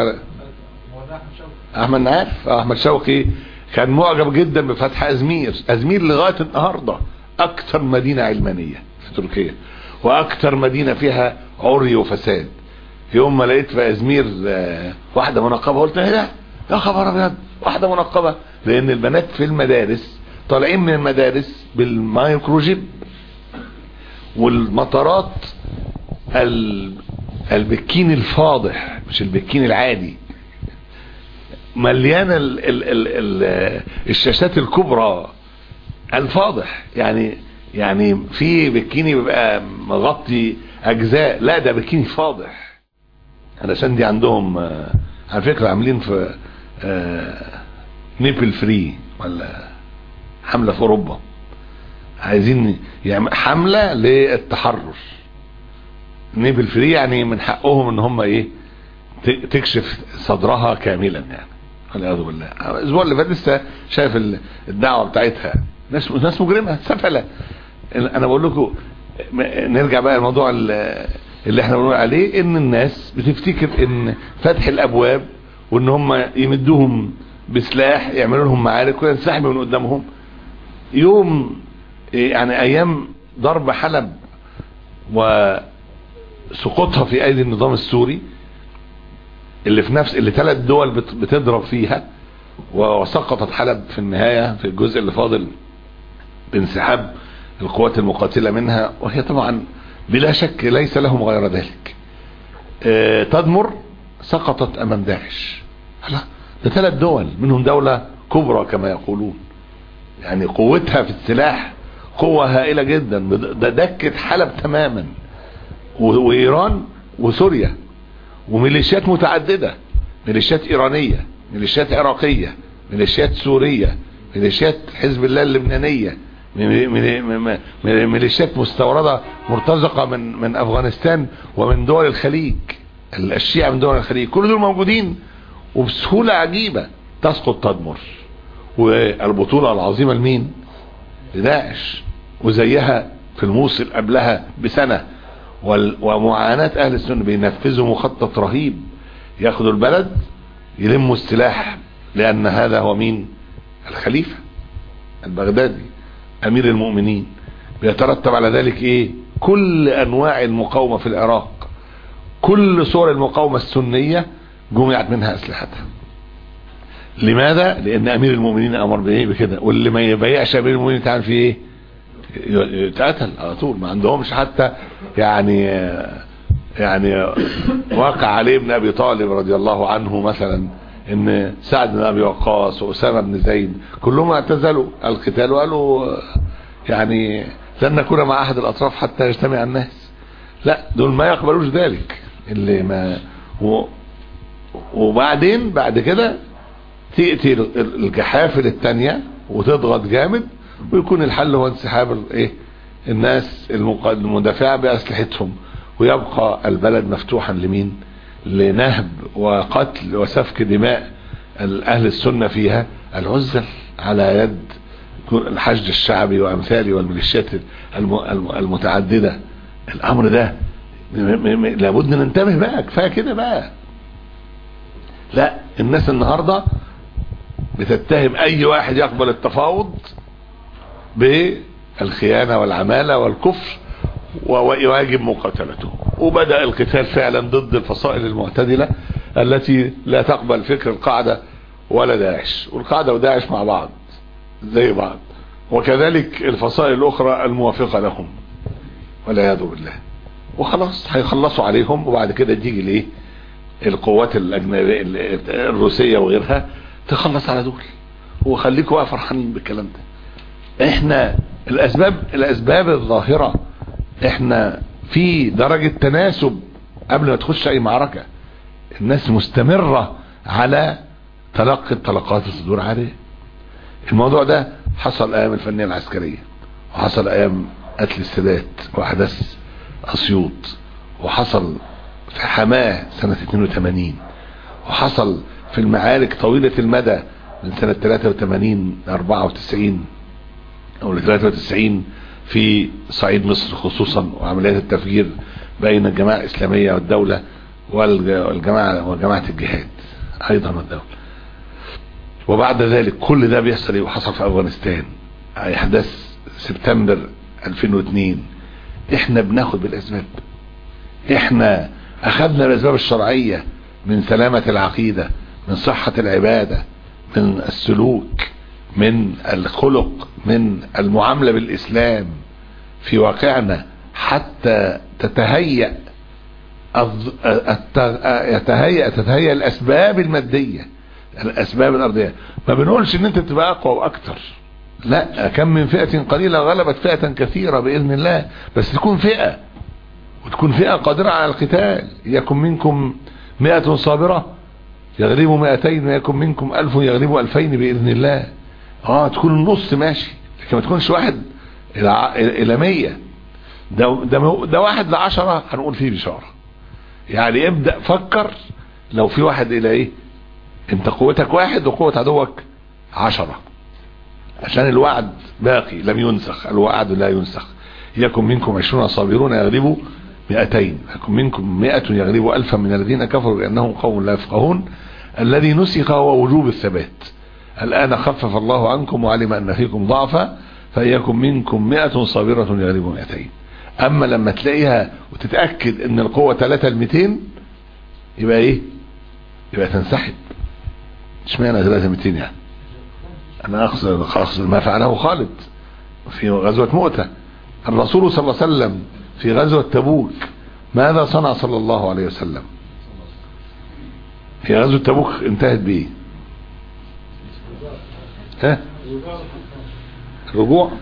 احمد عارف احمد شوقي كان معجب جدا بفتح ازمير. ازمير لغايه النهارده اكثر مدينه علمانيه في تركيا واكثر مدينه فيها عري وفساد. يوم ما لقيت في ازمير واحده منقبه قلت ايه ده يا خبر ابيض واحده منقبه، لان البنات في المدارس طالعين من المدارس بالمايكروجيب والمطارات البكين الفاضح مش البكين العادي مليانه ال ال ال ال الشاشات الكبرى الفاضح. يعني يعني في بكيني بيبقى مغطي اجزاء، لا ده بكيني فاضح. علشان دي عندهم على فكره عاملين في نيبل فري ولا حمله في اوروبا، عايزين يعني حمله للتحرر. نيبل فري يعني من حقهم ان هم ايه تكشف صدرها كاملا يعني والعياذ بالله. الاسبوع اللي فات لسه شايف الدعوه بتاعتها ناس ناس مجرمه سفله. انا بقول لكم نرجع بقى الموضوع اللي احنا بنقول عليه، ان الناس بتفتكر ان فتح الابواب وان هم يمدوهم بسلاح يعملوا لهم معارك وينسحبوا من قدامهم. يوم يعني ايام ضرب حلب وسقوطها في ايدي النظام السوري اللي في نفس اللي ثلاث دول بتضرب فيها، وسقطت حلب في النهاية في الجزء اللي فاضل بانسحاب القوات المقاتلة منها، وهي طبعا بلا شك ليس لهم غير ذلك. اه تدمر سقطت امام داعش. ده ثلاث دول منهم دولة كبرى كما يقولون، يعني قوتها في السلاح قوة هائلة جدا، ده دكت حلب تماما. وايران وسوريا وميليشيات متعددة، ميليشيات ايرانية، ميليشيات عراقية، ميليشيات سورية، ميليشيات حزب الله اللبنانية، ميليشيات مستوردة مرتزقة من من افغانستان ومن دول الخليج، الشيعة من دول الخليج، كل دول موجودين وبسهولة عجيبة تسقط تدمر. والبطولة العظيمة لمين؟ لداعش، وزيها في الموصل قبلها بسنة. ومعاناة اهل السنة بينفذوا مخطط رهيب، ياخدوا البلد يلموا السلاح، لان هذا هو مين؟ الخليفة البغدادي امير المؤمنين. بيترتب على ذلك ايه؟ كل انواع المقاومة في العراق، كل صور المقاومة السنية جمعت منها اسلحتها. لماذا؟ لان امير المؤمنين امر بايه؟ بكده. واللي ما يبيعش امير المؤمنين تعال في ايه؟ يتقتل على طول. ما عندهمش حتى يعني يعني وقع عليه ابن ابي طالب رضي الله عنه مثلا ان سعد بن ابي وقاص واسامه بن زيد كلهم اعتزلوا القتال وقالوا يعني لن نكون مع احد الاطراف حتى يجتمع الناس. لا دول ما يقبلوش ذلك اللي ما و وبعدين بعد كده تأتي الجحافل التانية وتضغط جامد ويكون الحل هو انسحاب الايه الناس المدافعة بأسلحتهم ويبقى البلد مفتوحا لمين؟ لنهب وقتل وسفك دماء اهل السنة فيها العزل على يد الحشد الشعبي وامثاله والميليشيات المتعددة. الامر ده لابد ننتبه بقى، كفايه كده بقى. لا الناس النهاردة بتتهم اي واحد يقبل التفاوض بالخيانة والعمالة والكفر ويواجب مقاتلته. وبدأ القتال فعلا ضد الفصائل المعتدلة التي لا تقبل فكر القاعدة ولا داعش، والقاعدة وداعش مع بعض زي بعض، وكذلك الفصائل الاخرى الموافقة لهم والعياذ بالله. وخلاص هيخلصوا عليهم وبعد كده تيجي الايه القوات الاجنبيه الروسيه وغيرها تخلص على دول. وخليكوا بقى فرحانين بالكلام ده. احنا الاسباب الاسباب الظاهره احنا في درجه تناسب قبل ما تخش اي معركه. الناس مستمره على تلقي الطلقات الصدور عليه. الموضوع ده حصل ايام الفنيه العسكريه، وحصل ايام قتل السادات واحداث اسيوط، وحصل في حماه سنة اتنين وتمانين، وحصل في المعارك طويلة المدى من سنة تلاتة وتمانين اربعة وتسعين او ل تلاتة وتسعين في صعيد مصر خصوصا، وعمليات التفجير بين الجماعة الاسلامية والدولة والجماعة وجماعة الجهاد ايضا والدولة. وبعد ذلك كل ده بيحصل ايه؟ وحصل في افغانستان احداث سبتمبر الفين واتنين. احنا بناخد بالاسباب، احنا اخذنا الاسباب الشرعية من سلامة العقيدة، من صحة العبادة، من السلوك، من الخلق، من المعاملة بالاسلام في واقعنا، حتى تتهيأ يتهيأ تتهيأ الاسباب المادية، الاسباب الارضية. ما بنقولش ان انت تبقى اقوى واكتر، لا، كم من فئة قليلة غلبت فئة كثيرة بإذن الله، بس تكون فئة، وتكون فئة قادرة على القتال. يكن منكم مئة صابرة يغلبوا مئتين، ويكن منكم ألف يغلبوا ألفين بإذن الله. اه تكون النص ماشي، لكن ما تكونش واحد إلى مية. ده, ده, ده واحد لعشرة هنقول فيه بشارة. يعني ابدأ فكر لو في واحد إلى ايه، انت قوتك واحد وقوة عدوك عشرة، عشان الوعد باقي لم ينسخ، الوعد لا ينسخ. يكن منكم عشرون صابرون يغلبوا مئتين، يكن منكم مئة يغلبوا ألفا من الذين كفروا بأنهم قوم لا يفقهون. الذي نسخ هو وجوب الثبات. الآن خفف الله عنكم وعلم أن فيكم ضعفا فيكن منكم مئة صابرة يغلبوا مئتين. أما لما تلاقيها وتتأكد أن القوة ثلاثة لمئتين يبقى إيه؟ يبقى تنسحب. اشمعنى ثلاثة لمئتين يعني؟ أنا أخذ أخذ ما فعله خالد في غزوة مؤتة. الرسول صلى الله عليه وسلم في غزوة تبوك ماذا صنع صلى الله عليه وسلم؟ في غزوة تبوك انتهت بإيه؟ ها؟ رجوع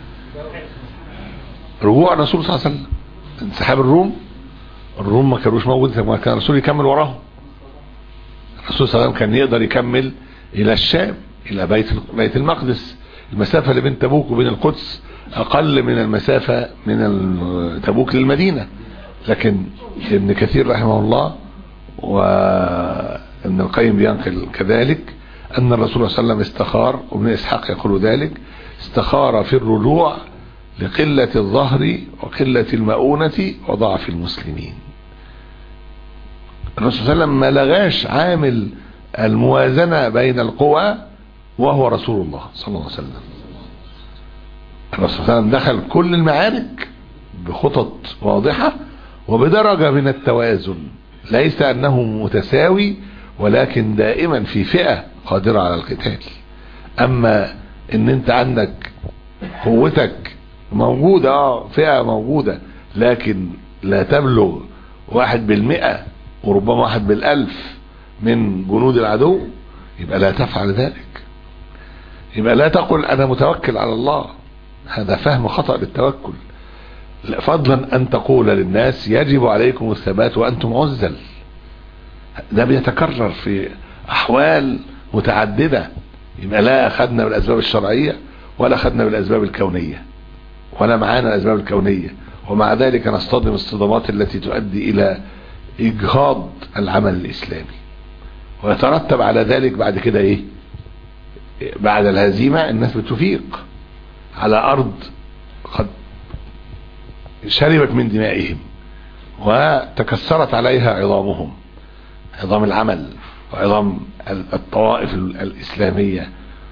رجوع الرسول صلى الله عليه وسلم، انسحاب الروم. الروم ما كانوش موجود، ما كان الرسول يكمل وراهم. الرسول صلى الله عليه وسلم كان يقدر يكمل إلى الشام، إلى بيت بيت المقدس. المسافة اللي بين تبوك وبين القدس أقل من المسافة من تبوك للمدينة. لكن ابن كثير رحمه الله وابن القيم بينقل كذلك أن الرسول صلى الله عليه وسلم استخار، وابن إسحاق يقول ذلك، استخار في الرجوع لقلة الظهر وقلة المؤونة وضعف المسلمين. الرسول صلى الله عليه وسلم ما لغاش عامل الموازنة بين القوى وهو رسول الله صلى الله عليه وسلم. الرسول صلى الله عليه وسلم دخل كل المعارك بخطط واضحة وبدرجة من التوازن، ليس أنه متساوي ولكن دائما في فئة قادرة على القتال. أما ان انت عندك قوتك موجودة، اه فئة موجودة لكن لا تبلغ واحد بالمئة وربما واحد بالالف من جنود العدو، يبقى لا تفعل ذلك. يبقى لا تقل انا متوكل على الله، هذا فهم خطأ للتوكل. فضلا ان تقول للناس يجب عليكم الثبات وانتم عزل. ده بيتكرر في احوال متعددة. يبقى لا اخذنا بالاسباب الشرعية ولا اخذنا بالاسباب الكونية ولا معانا الاسباب الكونية، ومع ذلك نصطدم الصدمات التي تؤدي الى اجهاض العمل الاسلامي. ويترتب على ذلك بعد كده ايه؟ بعد الهزيمة الناس بتفيق على ارض قد شربت من دمائهم وتكسرت عليها عظامهم، عظام العمل وعظام الطوائف الاسلامية،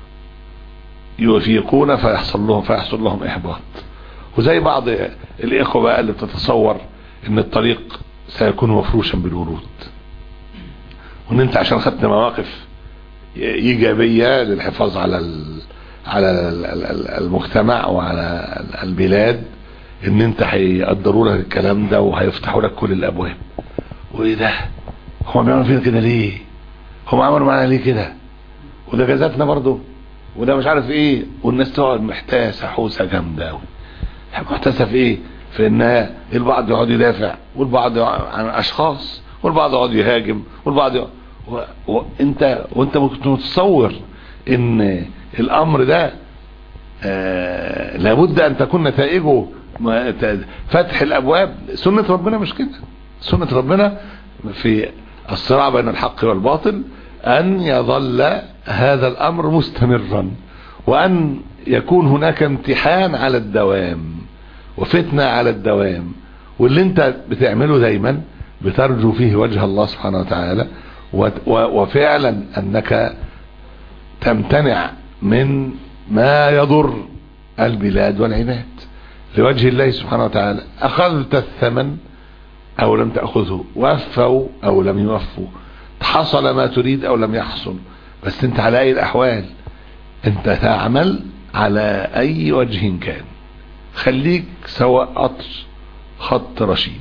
يفيقون فيحصل لهم فيحصل لهم احباط. وزي بعض الاخوة بقى اللي بتتصور ان الطريق سيكون مفروشا بالورود، وان انت عشان خدت مواقف ايجابية للحفاظ على على المجتمع وعلى البلاد ان انت هيقدروا لك الكلام ده وهيفتحوا لك كل الابواب. وايه ده؟ هم بيعملوا فينا كده ليه؟ هم عملوا معانا ليه كده؟ وده جزاتنا برضو، وده مش عارف ايه. والناس تقعد محتاسه حوسه جامده قوي. محتاسه في ايه؟ في ان البعض يقعد يدافع والبعض عن اشخاص والبعض يقعد يهاجم والبعض يقعد و... وانت وانت كنت متصور ان الامر ده آه لابد ان تكون نتائجه فتح الابواب. سنة ربنا مش كده. سنة ربنا في الصراع بين الحق والباطل ان يظل هذا الامر مستمرا، وان يكون هناك امتحان على الدوام وفتنة على الدوام. واللي انت بتعمله دايما بترجو فيه وجه الله سبحانه وتعالى، وفعلا انك تمتنع من ما يضر البلاد والعباد لوجه الله سبحانه وتعالى. اخذت الثمن او لم تأخذه، وفوا او لم يوفوا، حصل ما تريد او لم يحصل، بس انت على اي الاحوال انت تعمل على اي وجه كان. خليك سواء قطر خط رشيد.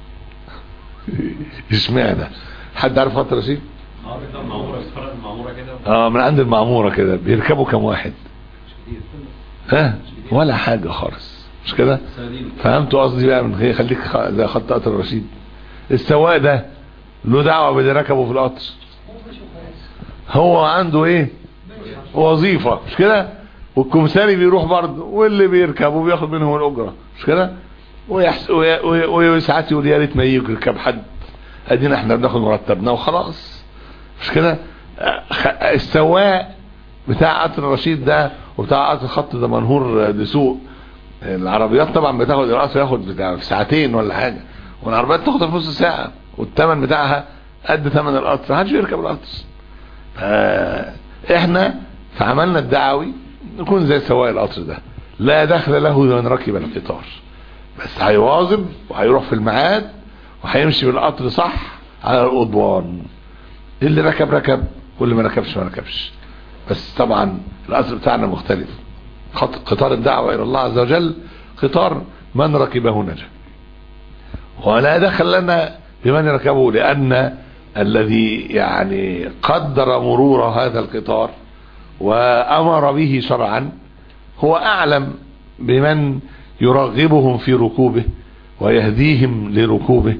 اشمعنى؟ حد عارف خط رشيد؟ اه من عند المعمورة كده بيركبوا كم واحد؟ ها ولا حاجة خالص، مش كده؟ فهمتوا قصدي بقى؟ من هي خليك زي خط قطر الرشيد. السواق ده له دعوة باللي ركبه في القطر، هو عنده ايه؟ وظيفة، مش كده؟ والكمساري بيروح برضه واللي بيركبه بياخد منهم الاجرة، مش كده؟ وساعات يقول يا ريت ما يركب حد، ادينا احنا بناخد مرتبنا وخلاص، مش كده؟ السواق بتاع قطر الرشيد ده وبتاع قطر الخط ده منهور دسوق. العربيات طبعا بتاخد القطر ياخد بتاع في ساعتين ولا حاجه، والعربيات تاخد في نص ساعه، والثمن بتاعها قد ثمن القطر، محدش بيركب القطر. احنا في عملنا الدعوي نكون زي سواق القطر ده، لا دخل له من ركب القطار، بس هيواظب وهيروح في الميعاد وهيمشي بالقطر صح على القضبان. اللي ركب ركب واللي ما ركبش ما ركبش. بس طبعا القطر بتاعنا مختلف. قطار الدعوة الى الله عز وجل قطار من ركبه نجا، ولا دخل لنا بمن ركبه، لان الذي يعني قدر مرور هذا القطار وامر به شرعا هو اعلم بمن يرغبهم في ركوبه ويهديهم لركوبه،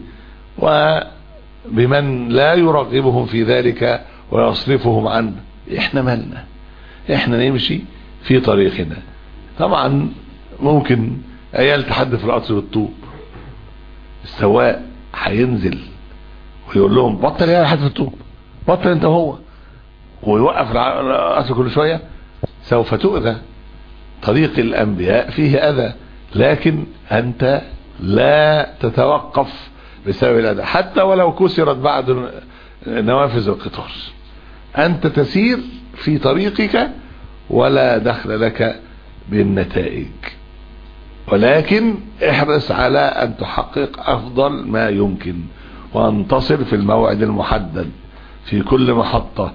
وبمن لا يرغبهم في ذلك ويصرفهم عنه. احنا مالنا؟ احنا نمشي في طريقنا. طبعا ممكن عيال تحدف القطر بالطوب، السواق هينزل ويقول لهم بطل يا حد في الطوب، بطل انت هو، ويوقف القطر كل شويه، سوف تؤذى. طريق الانبياء فيه اذى، لكن انت لا تتوقف بسبب الاذى، حتى ولو كسرت بعض نوافذ القطار، انت تسير في طريقك ولا دخل لك بالنتائج. ولكن احرص على ان تحقق افضل ما يمكن، وان تصل في الموعد المحدد في كل محطة،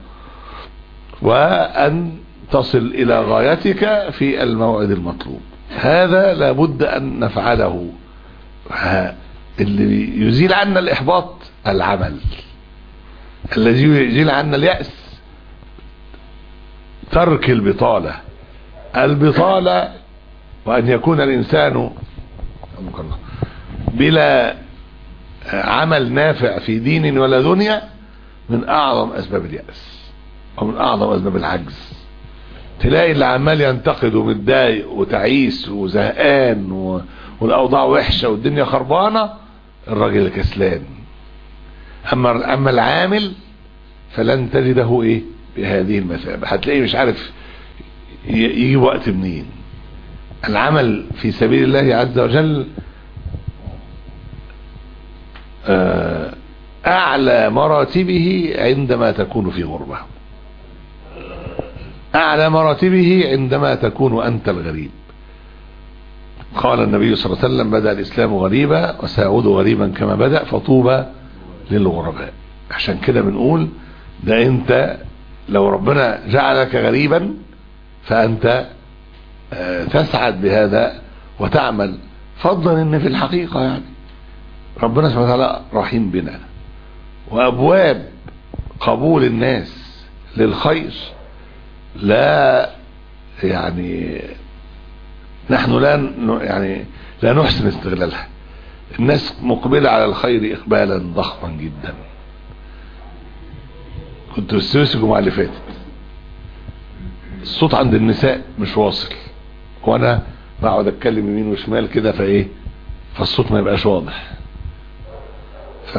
وان تصل الى غايتك في الموعد المطلوب. هذا لابد ان نفعله. اللي يزيل عنا الإحباط العمل، الذي يزيل عنا اليأس ترك البطالة. البطالة وأن يكون الإنسان بلا عمل نافع في دين ولا دنيا من أعظم أسباب اليأس ومن أعظم أسباب العجز. تلاقي اللي عمال ينتقد ومتضايق وتعيس وزهقان و... والأوضاع وحشة والدنيا خربانة، الراجل الكسلان. أما أما العامل فلن تجده إيه بهذه المثابة، هتلاقيه مش عارف يجي وقت منين. العمل في سبيل الله عز وجل أعلى مراتبه عندما تكون في غربة، أعلى مراتبه عندما تكون أنت الغريب. قال النبي صلى الله عليه وسلم: بدأ الإسلام غريبا وسيعود غريبا كما بدأ فطوبى للغرباء. عشان كده بنقول ده أنت لو ربنا جعلك غريبا فأنت تسعد بهذا وتعمل، فضلا ان في الحقيقة يعني ربنا سبحانه وتعالى رحيم بنا، وأبواب قبول الناس للخير لا يعني نحن لا يعني لا نحسن استغلالها. الناس مقبلة على الخير إقبالا ضخما جدا. كنت في السويس الجمعة اللي فاتت، الصوت عند النساء مش واصل، وانا بقعد اتكلم يمين وشمال كده فايه فالصوت ما يبقاش واضح. ف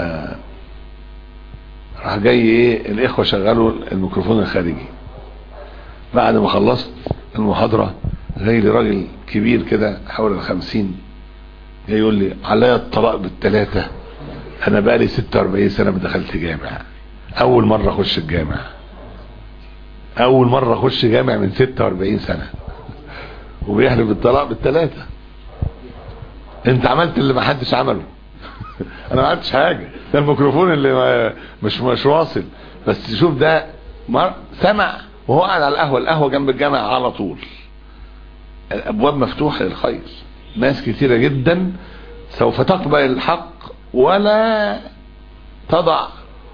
راح جاي ايه الاخوة شغلوا الميكروفون الخارجي. بعد ما خلصت المحاضرة جاي لي راجل كبير كده حول الخمسين جاي يقول لي: عليا الطلاق بالثلاثة، انا بقالي ستة واربعين سنة ما دخلت جامع، اول مرة اخش الجامع، اول مرة اخش جامع من ستة واربعين سنة، وبيحلف بالطلاق بالثلاثة. انت عملت اللي ما حدش عمله. انا ما عملتش حاجة، ده الميكروفون اللي ما مش مش واصل. بس شوف ده سمع وهو قاعد على القهوة، القهوة جنب الجامع على طول، الابواب مفتوحة للخير. ناس كثيرة جدا سوف تقبل الحق ولا تضع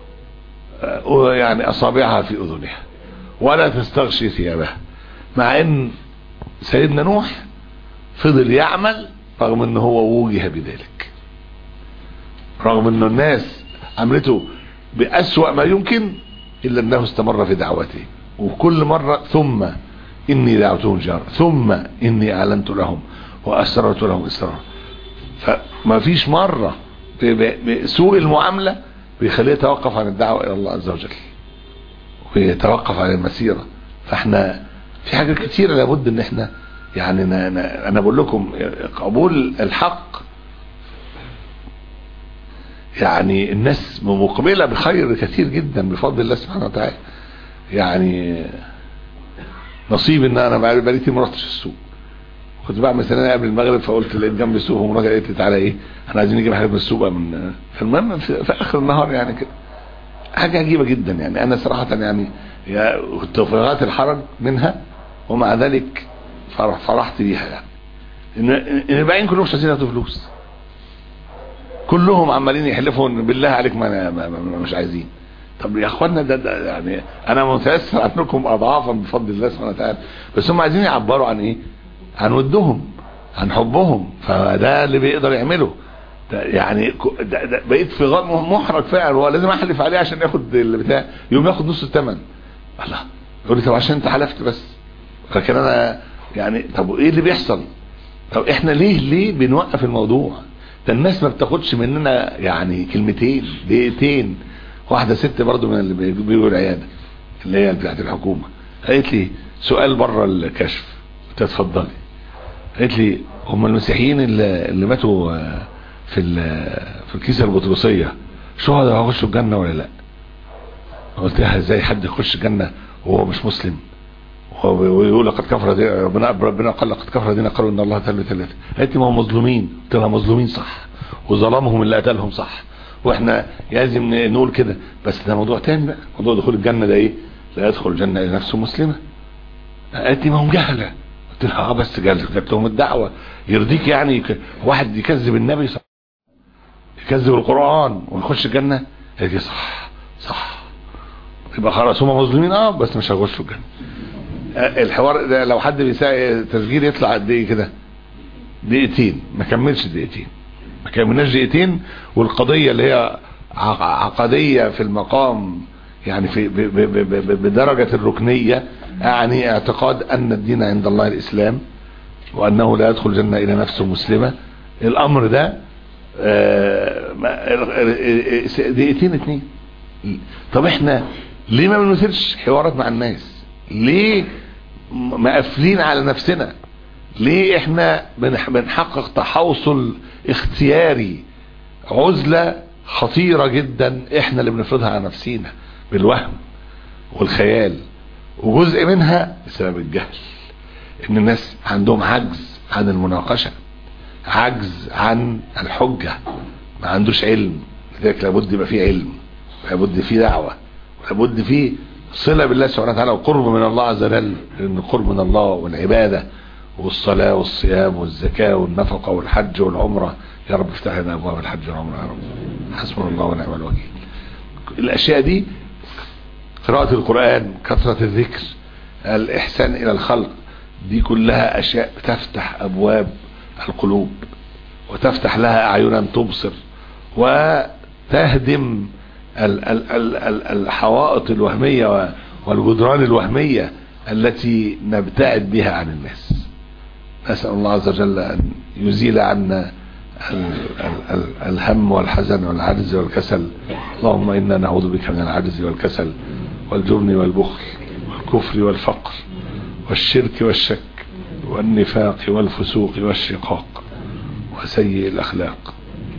يعني اصابعها في اذنها ولا تستغشي ثيابها، مع ان سيدنا نوح فضل يعمل رغم ان هو وجه بذلك، رغم ان الناس عملته بأسوأ ما يمكن الا انه استمر في دعوته. وكل مرة ثم اني دعوتهم جهارا ثم اني اعلنت لهم واسررت لهم اسرارا. فما فيش مرة بسوء المعاملة بيخليه يتوقف عن الدعوة الى الله عز وجل ويتوقف عن المسيرة. فاحنا في حاجات كتيرة لابد ان احنا يعني انا, أنا بقول لكم قبول الحق يعني الناس مقبلة بخير كثير جدا بفضل الله سبحانه وتعالى. يعني نصيب ان انا بقالي ما رحتش السوق، كنت بعمل سنة قبل المغرب فقلت لقيت جنب السوق ومراجع قالت لي تعالى ايه احنا عايزين نجيب حاجه من السوق من. فالمهم في, في اخر النهار يعني كده حاجه عجيبه جدا. يعني انا صراحه يعني كنت في غايه الحرج منها، ومع ذلك فرح فرحت بيها. يعني ان ان الباقيين كلهم مش عايزين ياخدوا فلوس، كلهم عمالين يحلفوا بالله عليك ما, ما, ما مش عايزين. طب يا اخوانا ده, ده يعني انا متاسف عنكم اضعافا بفضل الله سبحانه وتعالى، بس هم عايزين يعبروا عن ايه؟ عن ودهم، عن حبهم. فده اللي بيقدر يعمله. يعني ده ده بقيت في غار محرج فعلا، هو لازم احلف عليه عشان ياخد البتاع، يوم ياخد نص الثمن. الله يقول لي طب عشان انت حلفت بس. لكن انا يعني طب ايه اللي بيحصل؟ طب احنا ليه ليه بنوقف الموضوع ده؟ الناس ما بتاخدش مننا يعني كلمتين دقيقتين. واحده ست برضو من اللي بيجوا العياده اللي هي بتاعت الحكومه قالت لي سؤال بره الكشف، تتفضلي. قالت لي هم المسيحيين اللي, اللي ماتوا في في الكنيسه البطرسيه شهداء هيخشوا الجنه ولا لا؟ قلت لها ازاي حد يخش الجنه وهو مش مسلم ويقول لقد كفر دي ربنا ربنا قال لقد كفر دينا قالوا ان الله ثالث ثلاثه. قالت لي ما هم مظلومين. قلت لها مظلومين صح، وظلمهم اللي قتلهم صح، واحنا لازم نقول كده، بس ده موضوع تاني بقى. موضوع دخول الجنه ده ايه؟ لا يدخل الجنه الا نفسه مسلمه. قالت لي ما هم جهله. قلت لها اه بس جات لهم الدعوه يرضيك يعني واحد يكذب النبي صلى الله عليه وسلم يكذب القرآن ويخش الجنة؟ قالت لي صح صح، يبقى خلاص هم مظلومين اه بس مش هيخشوا الجنة. الحوار ده لو حد بيساعد تسجيل يطلع قد ايه كده؟ دقيقتين، ما كملش دقيقتين، ما كملناش دقيقتين، والقضية اللي هي عقدية في المقام، يعني في بدرجة الركنية، يعني اعتقاد ان الدين عند الله الاسلام وانه لا يدخل الجنة الى نفسه مسلمة. الامر ده دقيقتين اتنين. طب احنا ليه ما بنثيرش حوارات مع الناس؟ ليه مقفلين على نفسنا؟ ليه احنا بنحقق تحوصل اختياري، عزلة خطيرة جدا احنا اللي بنفرضها على نفسينا بالوهم والخيال، وجزء منها بسبب الجهل، ان الناس عندهم عجز عن المناقشة، عجز عن الحجة، ما عندوش علم. لذلك لابد يبقى فيه علم، لابد فيه دعوة، ولابد فيه صلة بالله سبحانه وتعالى وقرب من الله عز وجل، لأن القرب من الله والعبادة والصلاة والصيام والزكاة والنفقة والحج والعمرة، يا رب افتح لنا أبواب الحج والعمرة يا رب، حسبنا الله ونعم الوكيل. الأشياء دي، قراءة القرآن، كثرة الذكر، الإحسان إلى الخلق، دي كلها أشياء تفتح أبواب القلوب وتفتح لها أعينا تبصر، وتهدم الحوائط الوهمية والجدران الوهمية التي نبتعد بها عن الناس. نسأل الله عز وجل أن يزيل عنا الهم والحزن والعجز والكسل. اللهم إنا نعوذ بك من العجز والكسل والجبن والبخل والكفر والفقر والشرك والشك والنفاق والفسوق والشقاق وسيء الأخلاق.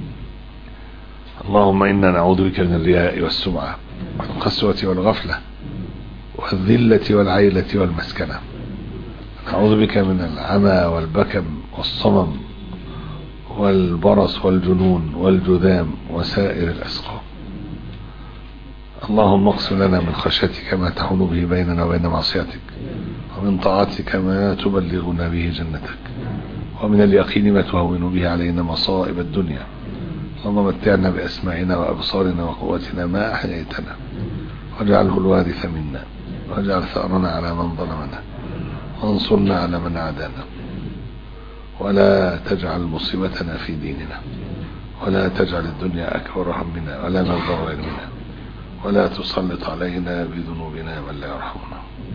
اللهم إنا نعوذ بك من الرياء والسمعة والقسوة والغفلة والذلة والعيلة والمسكنة. نعوذ بك من العمى والبكم والصمم والبرص والجنون والجذام وسائر الأسقام. اللهم اقسم لنا من خشيتك ما تحول به بيننا وبين معصيتك، ومن طاعتك ما تبلغنا به جنتك، ومن اليقين ما تهون به علينا مصائب الدنيا. اللهم متعنا بأسماعنا وأبصارنا وقوتنا ما أحييتنا، واجعله الوارث منا، واجعل ثأرنا على من ظلمنا، وانصرنا على من عادانا، ولا تجعل مصيبتنا في ديننا، ولا تجعل الدنيا أكبر همنا ولا مبلغ علمنا، ولا تسلط علينا بذنوبنا من لا يرحمنا.